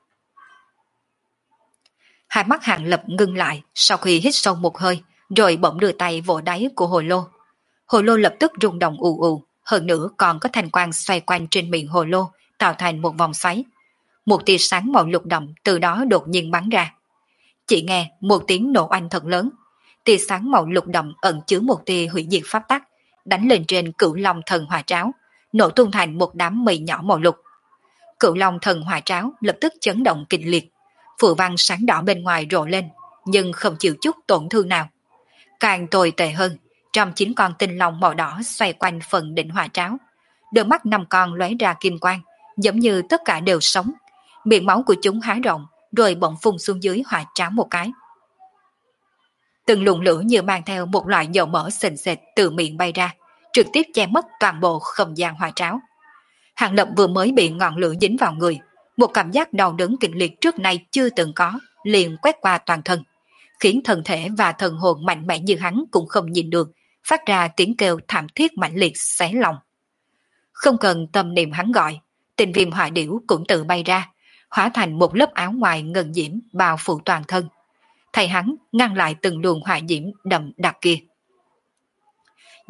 Hai mắt Hàng Lập ngưng lại sau khi hít sâu một hơi, rồi bỗng đưa tay vỗ đáy của hồ lô. Hồ lô lập tức rung động ù ù, hơn nữa còn có thanh quang xoay quanh trên miệng hồ lô, tạo thành một vòng xoáy. Một tia sáng màu lục đậm từ đó đột nhiên bắn ra. Chỉ nghe một tiếng nổ oanh thật lớn, tia sáng màu lục đậm ẩn chứa một tia hủy diệt pháp tắc, đánh lên trên Cửu Long Thần Hỏa Tráo, nổ tung thành một đám mây nhỏ màu lục. Cửu Long Thần Hỏa Tráo lập tức chấn động kịch liệt, phù văn sáng đỏ bên ngoài rộ lên, nhưng không chịu chút tổn thương nào. Càng tồi tệ hơn, trong 9 con tinh long màu đỏ xoay quanh phần đỉnh hỏa tráo, đôi mắt 5 con lóe ra kim quang, giống như tất cả đều sống. Miệng máu của chúng há rộng, rồi bỗng phun xuống dưới hỏa tráo một cái. Từng luồng lửa như mang theo một loại dầu mỡ sền sệt từ miệng bay ra, trực tiếp che mất toàn bộ không gian hỏa tráo. Hàng Lập vừa mới bị ngọn lửa dính vào người, một cảm giác đau đớn kịch liệt trước nay chưa từng có, liền quét qua toàn thân, khiến thân thể và thần hồn mạnh mẽ như hắn cũng không nhìn được, phát ra tiếng kêu thảm thiết mãnh liệt xé lòng. Không cần tâm niệm hắn gọi, tình viêm hỏa điểu cũng tự bay ra, hóa thành một lớp áo ngoài ngân diễm bao phủ toàn thân. Thầy hắn ngăn lại từng luồng hỏa diễm đậm đặc kia.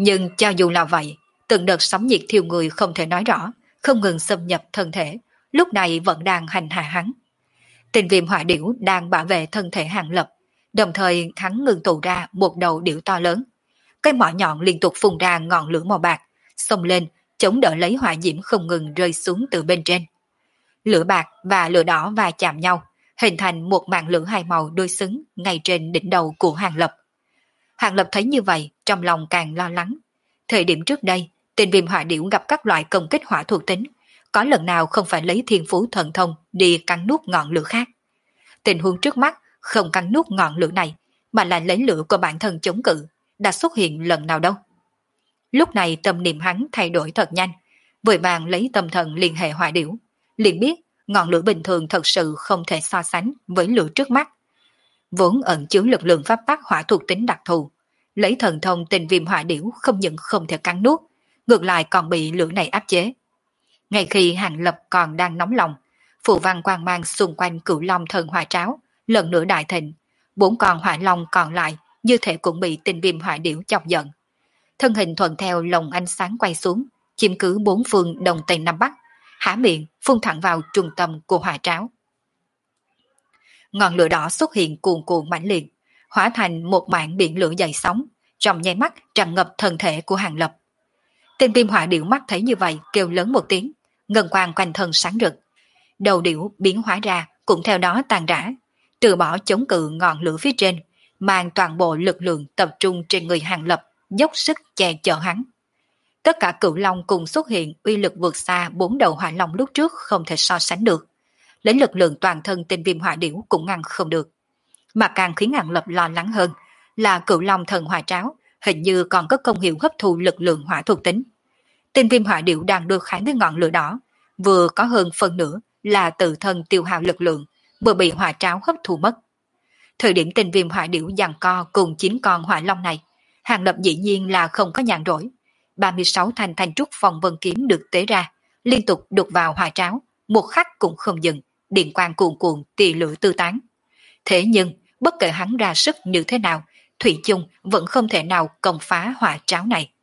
Nhưng cho dù là vậy, từng đợt sóng nhiệt thiêu người không thể nói rõ, không ngừng xâm nhập thân thể, lúc này vẫn đang hành hạ hắn. Tình viêm hỏa điểu đang bảo vệ thân thể Hàng Lập, đồng thời hắn ngừng tụ ra một đầu điểu to lớn. Cái mỏ nhọn liên tục phun ra ngọn lửa màu bạc, xông lên, chống đỡ lấy hỏa diễm không ngừng rơi xuống từ bên trên. Lửa bạc và lửa đỏ va chạm nhau, hình thành một màn lửa hai màu đối xứng ngay trên đỉnh đầu của Hàng Lập. Hàng Lập thấy như vậy, trong lòng càng lo lắng. Thời điểm trước đây, tên viêm hỏa điểu gặp các loại công kích hỏa thuộc tính, có lần nào không phải lấy thiên phú thần thông đi cắn nuốt ngọn lửa khác. Tình huống trước mắt không cắn nuốt ngọn lửa này, mà là lấy lửa của bản thân chống cự, đã xuất hiện lần nào đâu. Lúc này tâm niệm hắn thay đổi thật nhanh, vội vàng lấy tâm thần liên hệ hỏa điểu, liền biết ngọn lửa bình thường thật sự không thể so sánh với lửa trước mắt. Vốn ẩn chứa lực lượng pháp tắc hỏa thuộc tính đặc thù, lấy thần thông tình viêm hỏa điểu không những không thể cắn nuốt, ngược lại còn bị lửa này áp chế. Ngay khi Hàng Lập còn đang nóng lòng, phù văn quang mang xung quanh cửu long thần hỏa tráo lần nữa đại thịnh, 4 con hỏa long còn lại như thể cũng bị tình viêm hỏa điểu chọc giận. Thân hình thuận theo lồng ánh sáng quay xuống, chiếm cứ 4 phương đông tây nam bắc, há miệng phun thẳng vào trung tâm của hỏa tráo. Ngọn lửa đỏ xuất hiện cuồn cuộn mãnh liệt, hóa thành một mảng biển lửa dày sóng, trong nháy mắt tràn ngập thân thể của Hàng Lập. Tên viêm hỏa điểu mắt thấy như vậy kêu lớn một tiếng, ngân quang quanh thân sáng rực. Đầu điểu biến hóa ra cũng theo đó tàn rã, từ bỏ chống cự ngọn lửa phía trên, mang toàn bộ lực lượng tập trung trên người Hàng Lập, dốc sức che chở hắn. Tất cả cửu long cùng xuất hiện uy lực vượt xa 4 đầu hỏa long lúc trước không thể so sánh được. Lấy lực lượng toàn thân tên viêm hỏa điểu cũng ngăn không được. Mà càng khiến Hàng Lập lo lắng hơn là cửu long thần hỏa tráo hình như còn có công hiệu hấp thu lực lượng hỏa thuộc tính. Tên viêm hỏa điểu đang đối kháng với ngọn lửa đỏ, vừa có hơn phần nửa là tự thân tiêu hao lực lượng, vừa bị hỏa tráo hấp thu mất. Thời điểm tên viêm hỏa điểu giằng co cùng 9 con hỏa long này, Hàng Lập dĩ nhiên là không có nhàn rỗi. 36 thanh thanh trúc phong vân kiếm được tế ra, liên tục đục vào hỏa tráo, một khắc cũng không dừng, điện quang cuồn cuộn tì lửa tư tán. Thế nhưng, bất kể hắn ra sức như thế nào, thủy chung vẫn không thể nào công phá hỏa tráo này.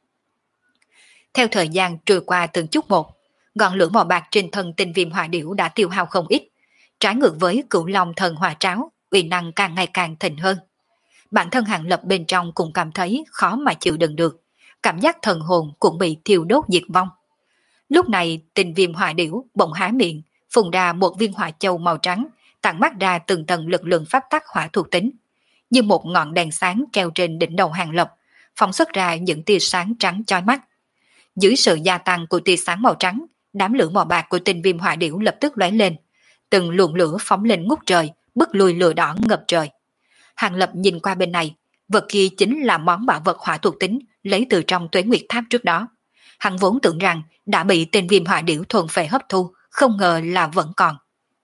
Theo thời gian trôi qua từng chút một, ngọn lửa màu bạc trên thân tinh viêm hỏa điểu đã tiêu hao không ít, trái ngược với cửu long thần hỏa tráo, uy năng càng ngày càng thịnh hơn. Bản thân Hàng Lập bên trong cũng cảm thấy khó mà chịu đựng được, cảm giác thần hồn cũng bị thiêu đốt diệt vong. Lúc này tinh viêm hỏa điểu bỗng há miệng, phun ra một viên hỏa châu màu trắng, tản mắt ra từng tầng lực lượng pháp tắc hỏa thuộc tính, như một ngọn đèn sáng treo trên đỉnh đầu Hàng Lập, phóng xuất ra những tia sáng trắng chói mắt. Dưới sự gia tăng của tia sáng màu trắng, đám lửa màu bạc của tinh viêm hỏa điểu lập tức lóe lên, từng luồng lửa phóng lên ngút trời, bức lùi lửa đỏ ngập trời. Hàng Lập nhìn qua bên này, vật kia chính là món bảo vật hỏa thuộc tính lấy từ trong Tuế Nguyệt Tháp trước đó. Hắn vốn tưởng rằng đã bị tên viêm hỏa điểu thuần phệ hấp thu, không ngờ là vẫn còn.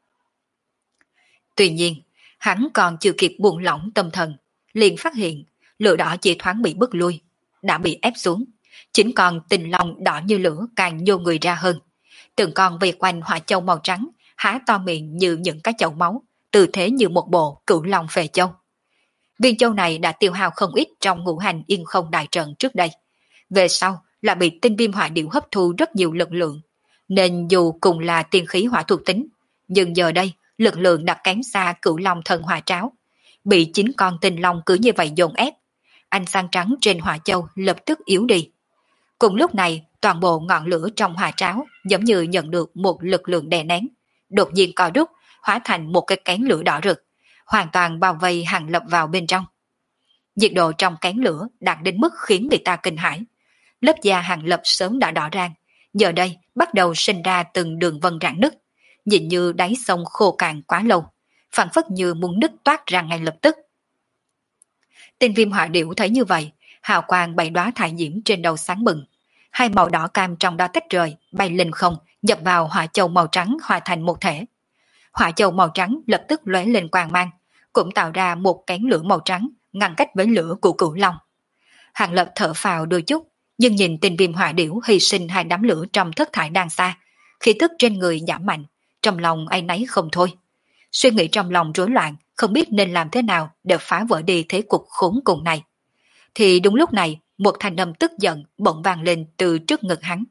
Tuy nhiên, hắn còn chưa kịp buông lỏng tâm thần, liền phát hiện lửa đỏ chỉ thoáng bị bức lui, đã bị ép xuống. Chính còn tình long đỏ như lửa càng nhô người ra hơn. Từng con vây quanh hỏa châu màu trắng, há to miệng như những cái chậu máu, tư thế như một bộ cửu long phệ châu. Viên châu này đã tiêu hao không ít trong ngũ hành yên không đại trận trước đây. Về sau là bị tinh viêm hỏa điểu hấp thu rất nhiều lực lượng, nên dù cùng là tiên khí hỏa thuộc tính, nhưng giờ đây lực lượng đã kém xa cửu long thần hỏa tráo. Bị 9 con tinh long cứ như vậy dồn ép, ánh sáng trắng trên hỏa châu lập tức yếu đi. Cùng lúc này, toàn bộ ngọn lửa trong hỏa tráo giống như nhận được một lực lượng đè nén, đột nhiên co rút, hóa thành một cái kén lửa đỏ rực, hoàn toàn bao vây Hàng Lập vào bên trong. Nhiệt độ trong kén lửa đạt đến mức khiến người ta kinh hãi. Lớp da Hàng Lập sớm đã đỏ rang, giờ đây bắt đầu sinh ra từng đường vân rạn nứt, nhìn như đáy sông khô cạn quá lâu, phản phất như muốn nứt toát ra ngay lập tức. Tên viêm hỏa điểu thấy như vậy, hào quang 7 đóa thải diễm trên đầu sáng bừng, hai màu đỏ cam trong đó tách rời, bay lên không, nhập vào hỏa châu màu trắng hòa thành một thể. Hỏa châu màu trắng lập tức lóe lên quang mang, cũng tạo ra một cánh lửa màu trắng ngăn cách với lửa của cửu long. Hàng Lập thở phào đôi chút, nhưng nhìn tên viêm hỏa điểu hy sinh hai đám lửa trong thất thải đang xa, khí tức trên người giảm mạnh, trong lòng áy náy không thôi. Suy nghĩ trong lòng rối loạn, không biết nên làm thế nào để phá vỡ đi thế cục khốn cùng này. Thì đúng lúc này, một thanh âm tức giận bỗng vang lên từ trước ngực hắn.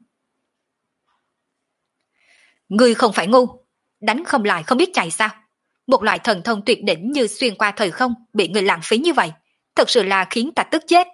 Ngươi không phải ngu, đánh không lại không biết chạy sao? Một loại thần thông tuyệt đỉnh như xuyên qua thời không bị người lãng phí như vậy, thật sự là khiến ta tức chết.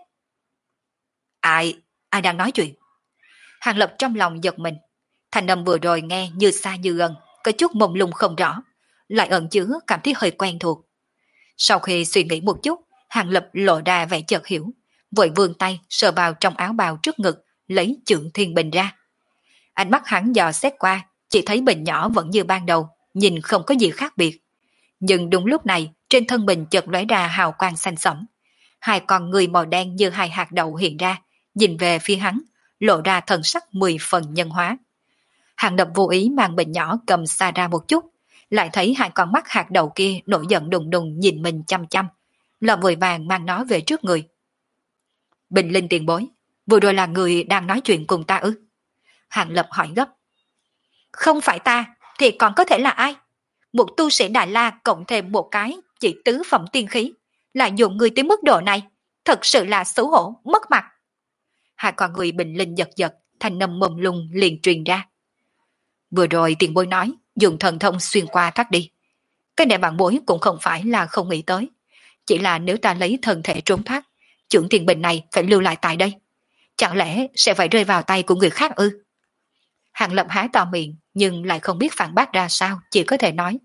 Ai đang nói chuyện? Hàng Lập trong lòng giật mình, thanh âm vừa rồi nghe như xa như gần, có chút mông lung không rõ, lại ẩn chứa cảm thấy hơi quen thuộc. Sau khi suy nghĩ một chút, Hàng Lập lộ ra vẻ chợt hiểu, vội vươn tay sờ vào trong áo bào trước ngực, lấy Chưởng Thiên Bình ra. Ánh mắt hắn dò xét qua, chỉ thấy bình nhỏ vẫn như ban đầu, nhìn không có gì khác biệt. Nhưng đúng lúc này, trên thân bình chợt lóe ra hào quang xanh sẫm. Hai con người màu đen như hai hạt đậu hiện ra, nhìn về phía hắn, lộ ra thần sắc 10 phần nhân hóa. Hàng Lập vô ý mang bình nhỏ cầm xa ra một chút, lại thấy hai con mắt hạt đậu kia nổi giận đùng đùng nhìn mình chăm chăm, là vội vàng mang nó về trước người. Bình Linh tiền bối, vừa rồi là người đang nói chuyện cùng ta ư? Hàng Lập hỏi gấp. Không phải ta, thì còn có thể là ai? Một tu sĩ Đại La cộng thêm một cái chỉ tứ phẩm tiên khí, lại dùng người tới mức độ này, thật sự là xấu hổ, mất mặt. Hai con người Bình Linh giật giật, thanh âm mông lung liền truyền ra. Vừa rồi tiền bối nói, dùng thần thông xuyên qua thoát đi. Cái này bạn bối cũng không phải là không nghĩ tới. Chỉ là nếu ta lấy thân thể trốn thoát, Chưởng Thiên Bình này phải lưu lại tại đây. Chẳng lẽ sẽ phải rơi vào tay của người khác ư? Hàng Lập há to miệng, nhưng lại không biết phản bác ra sao, chỉ có thể nói.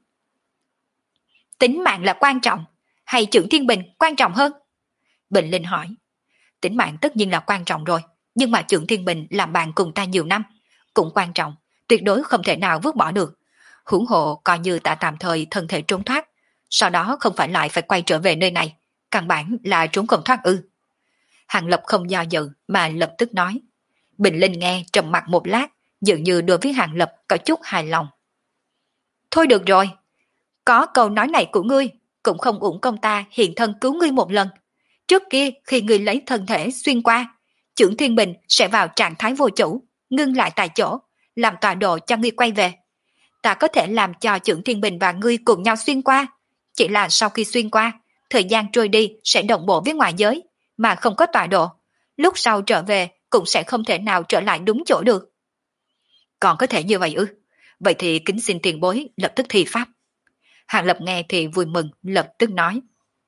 Tính mạng là quan trọng, hay Chưởng Thiên Bình quan trọng hơn? Bình Linh hỏi. Tính mạng tất nhiên là quan trọng rồi, nhưng mà Chưởng Thiên Bình làm bạn cùng ta nhiều năm, cũng quan trọng, tuyệt đối không thể nào vứt bỏ được. Huống hộ coi như ta tạm thời thân thể trốn thoát, sau đó không phải lại phải quay trở về nơi này, căn bản là trốn không thoát ư? Hàng Lập không do dự mà lập tức nói. Bình Linh nghe trầm mặt một lát, dường như đối với Hàng Lập có chút hài lòng. Thôi được rồi, có câu nói này của ngươi, cũng không uổng công ta hiện thân cứu ngươi một lần. Trước kia khi ngươi lấy thân thể xuyên qua, Chưởng Thiên Bình sẽ vào trạng thái vô chủ, ngưng lại tại chỗ, làm tọa độ cho ngươi quay về. Ta có thể làm cho Chưởng Thiên Bình và ngươi cùng nhau xuyên qua, chỉ là sau khi xuyên qua, thời gian trôi đi sẽ đồng bộ với ngoại giới, mà không có tọa độ. Lúc sau trở về cũng sẽ không thể nào trở lại đúng chỗ được. Còn có thể như vậy ư? Vậy thì kính xin tiền bối lập tức thi pháp. Hàng Lập nghe thì vui mừng, lập tức nói.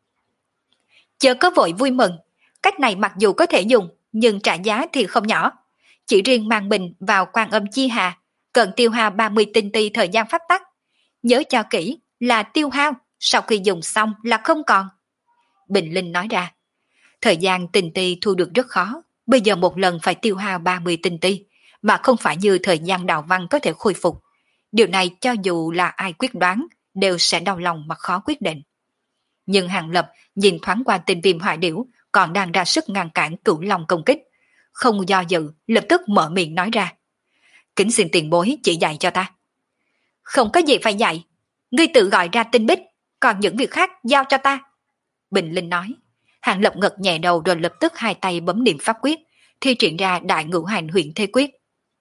Chớ có vội vui mừng, cách này mặc dù có thể dùng, nhưng trả giá thì không nhỏ. Chỉ riêng mang mình vào Quan Âm Chi Hà, cần tiêu hao 30 tinh ti thời gian pháp tắc. Nhớ cho kỹ là tiêu hao, sau khi dùng xong là không còn. Bình Linh nói ra. Thời gian tinh ti thu được rất khó, bây giờ một lần phải tiêu hao 30 tinh ti, mà không phải như thời gian đạo văn có thể khôi phục. Điều này cho dù là ai quyết đoán, đều sẽ đau lòng mà khó quyết định. Nhưng Hàng Lập nhìn thoáng qua tinh viêm hỏa điểu còn đang ra sức ngăn cản Cửu Long công kích, không do dự, lập tức mở miệng nói ra. Kính xin tiền bối chỉ dạy cho ta. Không có gì phải dạy, ngươi tự gọi ra tinh bích, còn những việc khác giao cho ta. Bình Linh nói. Hàng Lập gật nhẹ đầu rồi lập tức hai tay bấm niệm pháp quyết, thi triển ra đại ngũ hành huyền thế quyết.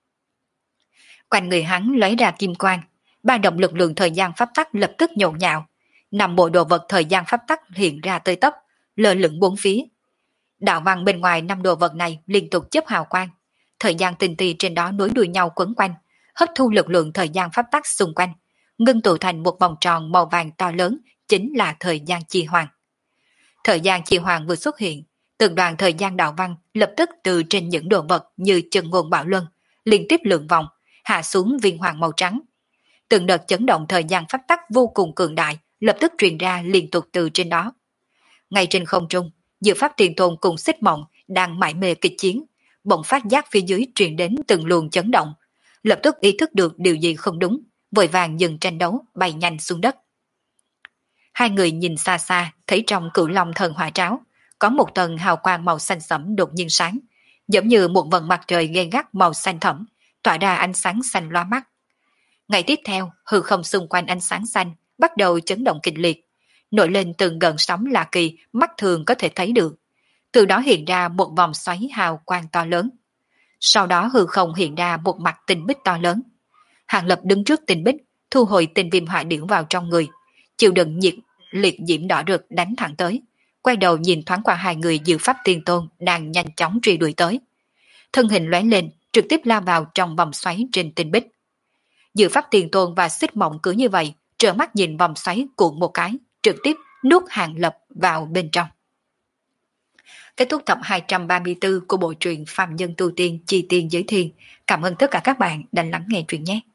Quanh người hắn lấy ra kim quang, ba động lực lượng thời gian pháp tắc lập tức nhộn nhạo, năm bộ đồ vật thời gian pháp tắc hiện ra tơi tấp, lơ lửng bốn phía. Đạo văn bên ngoài năm đồ vật này liên tục chớp hào quang, thời gian tinh ti trên đó nối đuôi nhau quấn quanh, hấp thu lực lượng thời gian pháp tắc xung quanh, ngưng tụ thành một vòng tròn màu vàng to lớn, chính là thời gian chi hoàng. Thời gian chi hoàng vừa xuất hiện, từng đoàn thời gian đạo văn lập tức từ trên những đồ vật như chân ngôn bạo luân, liên tiếp lượn vòng, hạ xuống viên hoàng màu trắng. Từng đợt chấn động thời gian pháp tắc vô cùng cường đại, lập tức truyền ra liên tục từ trên đó. Ngay trên không trung, Diệu Pháp Tiền Tôn cùng Xích Mộng đang mải mê kịch chiến, bỗng phát giác phía dưới truyền đến từng luồng chấn động, lập tức ý thức được điều gì không đúng, vội vàng dừng tranh đấu, bay nhanh xuống đất. Hai người nhìn xa xa, thấy trong Cửu Long thần hỏa tráo có một tầng hào quang màu xanh sẫm đột nhiên sáng, giống như một vầng mặt trời gay gắt màu xanh thẫm, tỏa ra ánh sáng xanh loa mắt. Ngày tiếp theo, hư không xung quanh ánh sáng xanh bắt đầu chấn động kịch liệt, nổi lên từng gợn sóng lạ kỳ mắt thường có thể thấy được. Từ đó hiện ra một vòng xoáy hào quang to lớn. Sau đó hư không hiện ra một mặt tinh bích to lớn. Hàng Lập đứng trước tinh bích, thu hồi tinh viêm hỏa điểu vào trong người, chịu đựng nhiệt liệt diễm đỏ rực đánh thẳng tới, quay đầu nhìn thoáng qua hai người Dự Pháp Tiên Tôn đang nhanh chóng truy đuổi tới. Thân hình lóe lên, trực tiếp lao vào trong vòng xoáy trên tinh bích. Dự Pháp Tiên Tôn và Xích Mộng cứ như vậy, trợn mắt nhìn vòng xoáy cuộn một cái, trực tiếp nuốt Hàng Lập vào bên trong. Kết thúc tập 234 của bộ truyện Phàm Nhân Tu Tiên Chi Tiên Giới Thiên. Cảm ơn tất cả các bạn đã lắng nghe truyện nhé.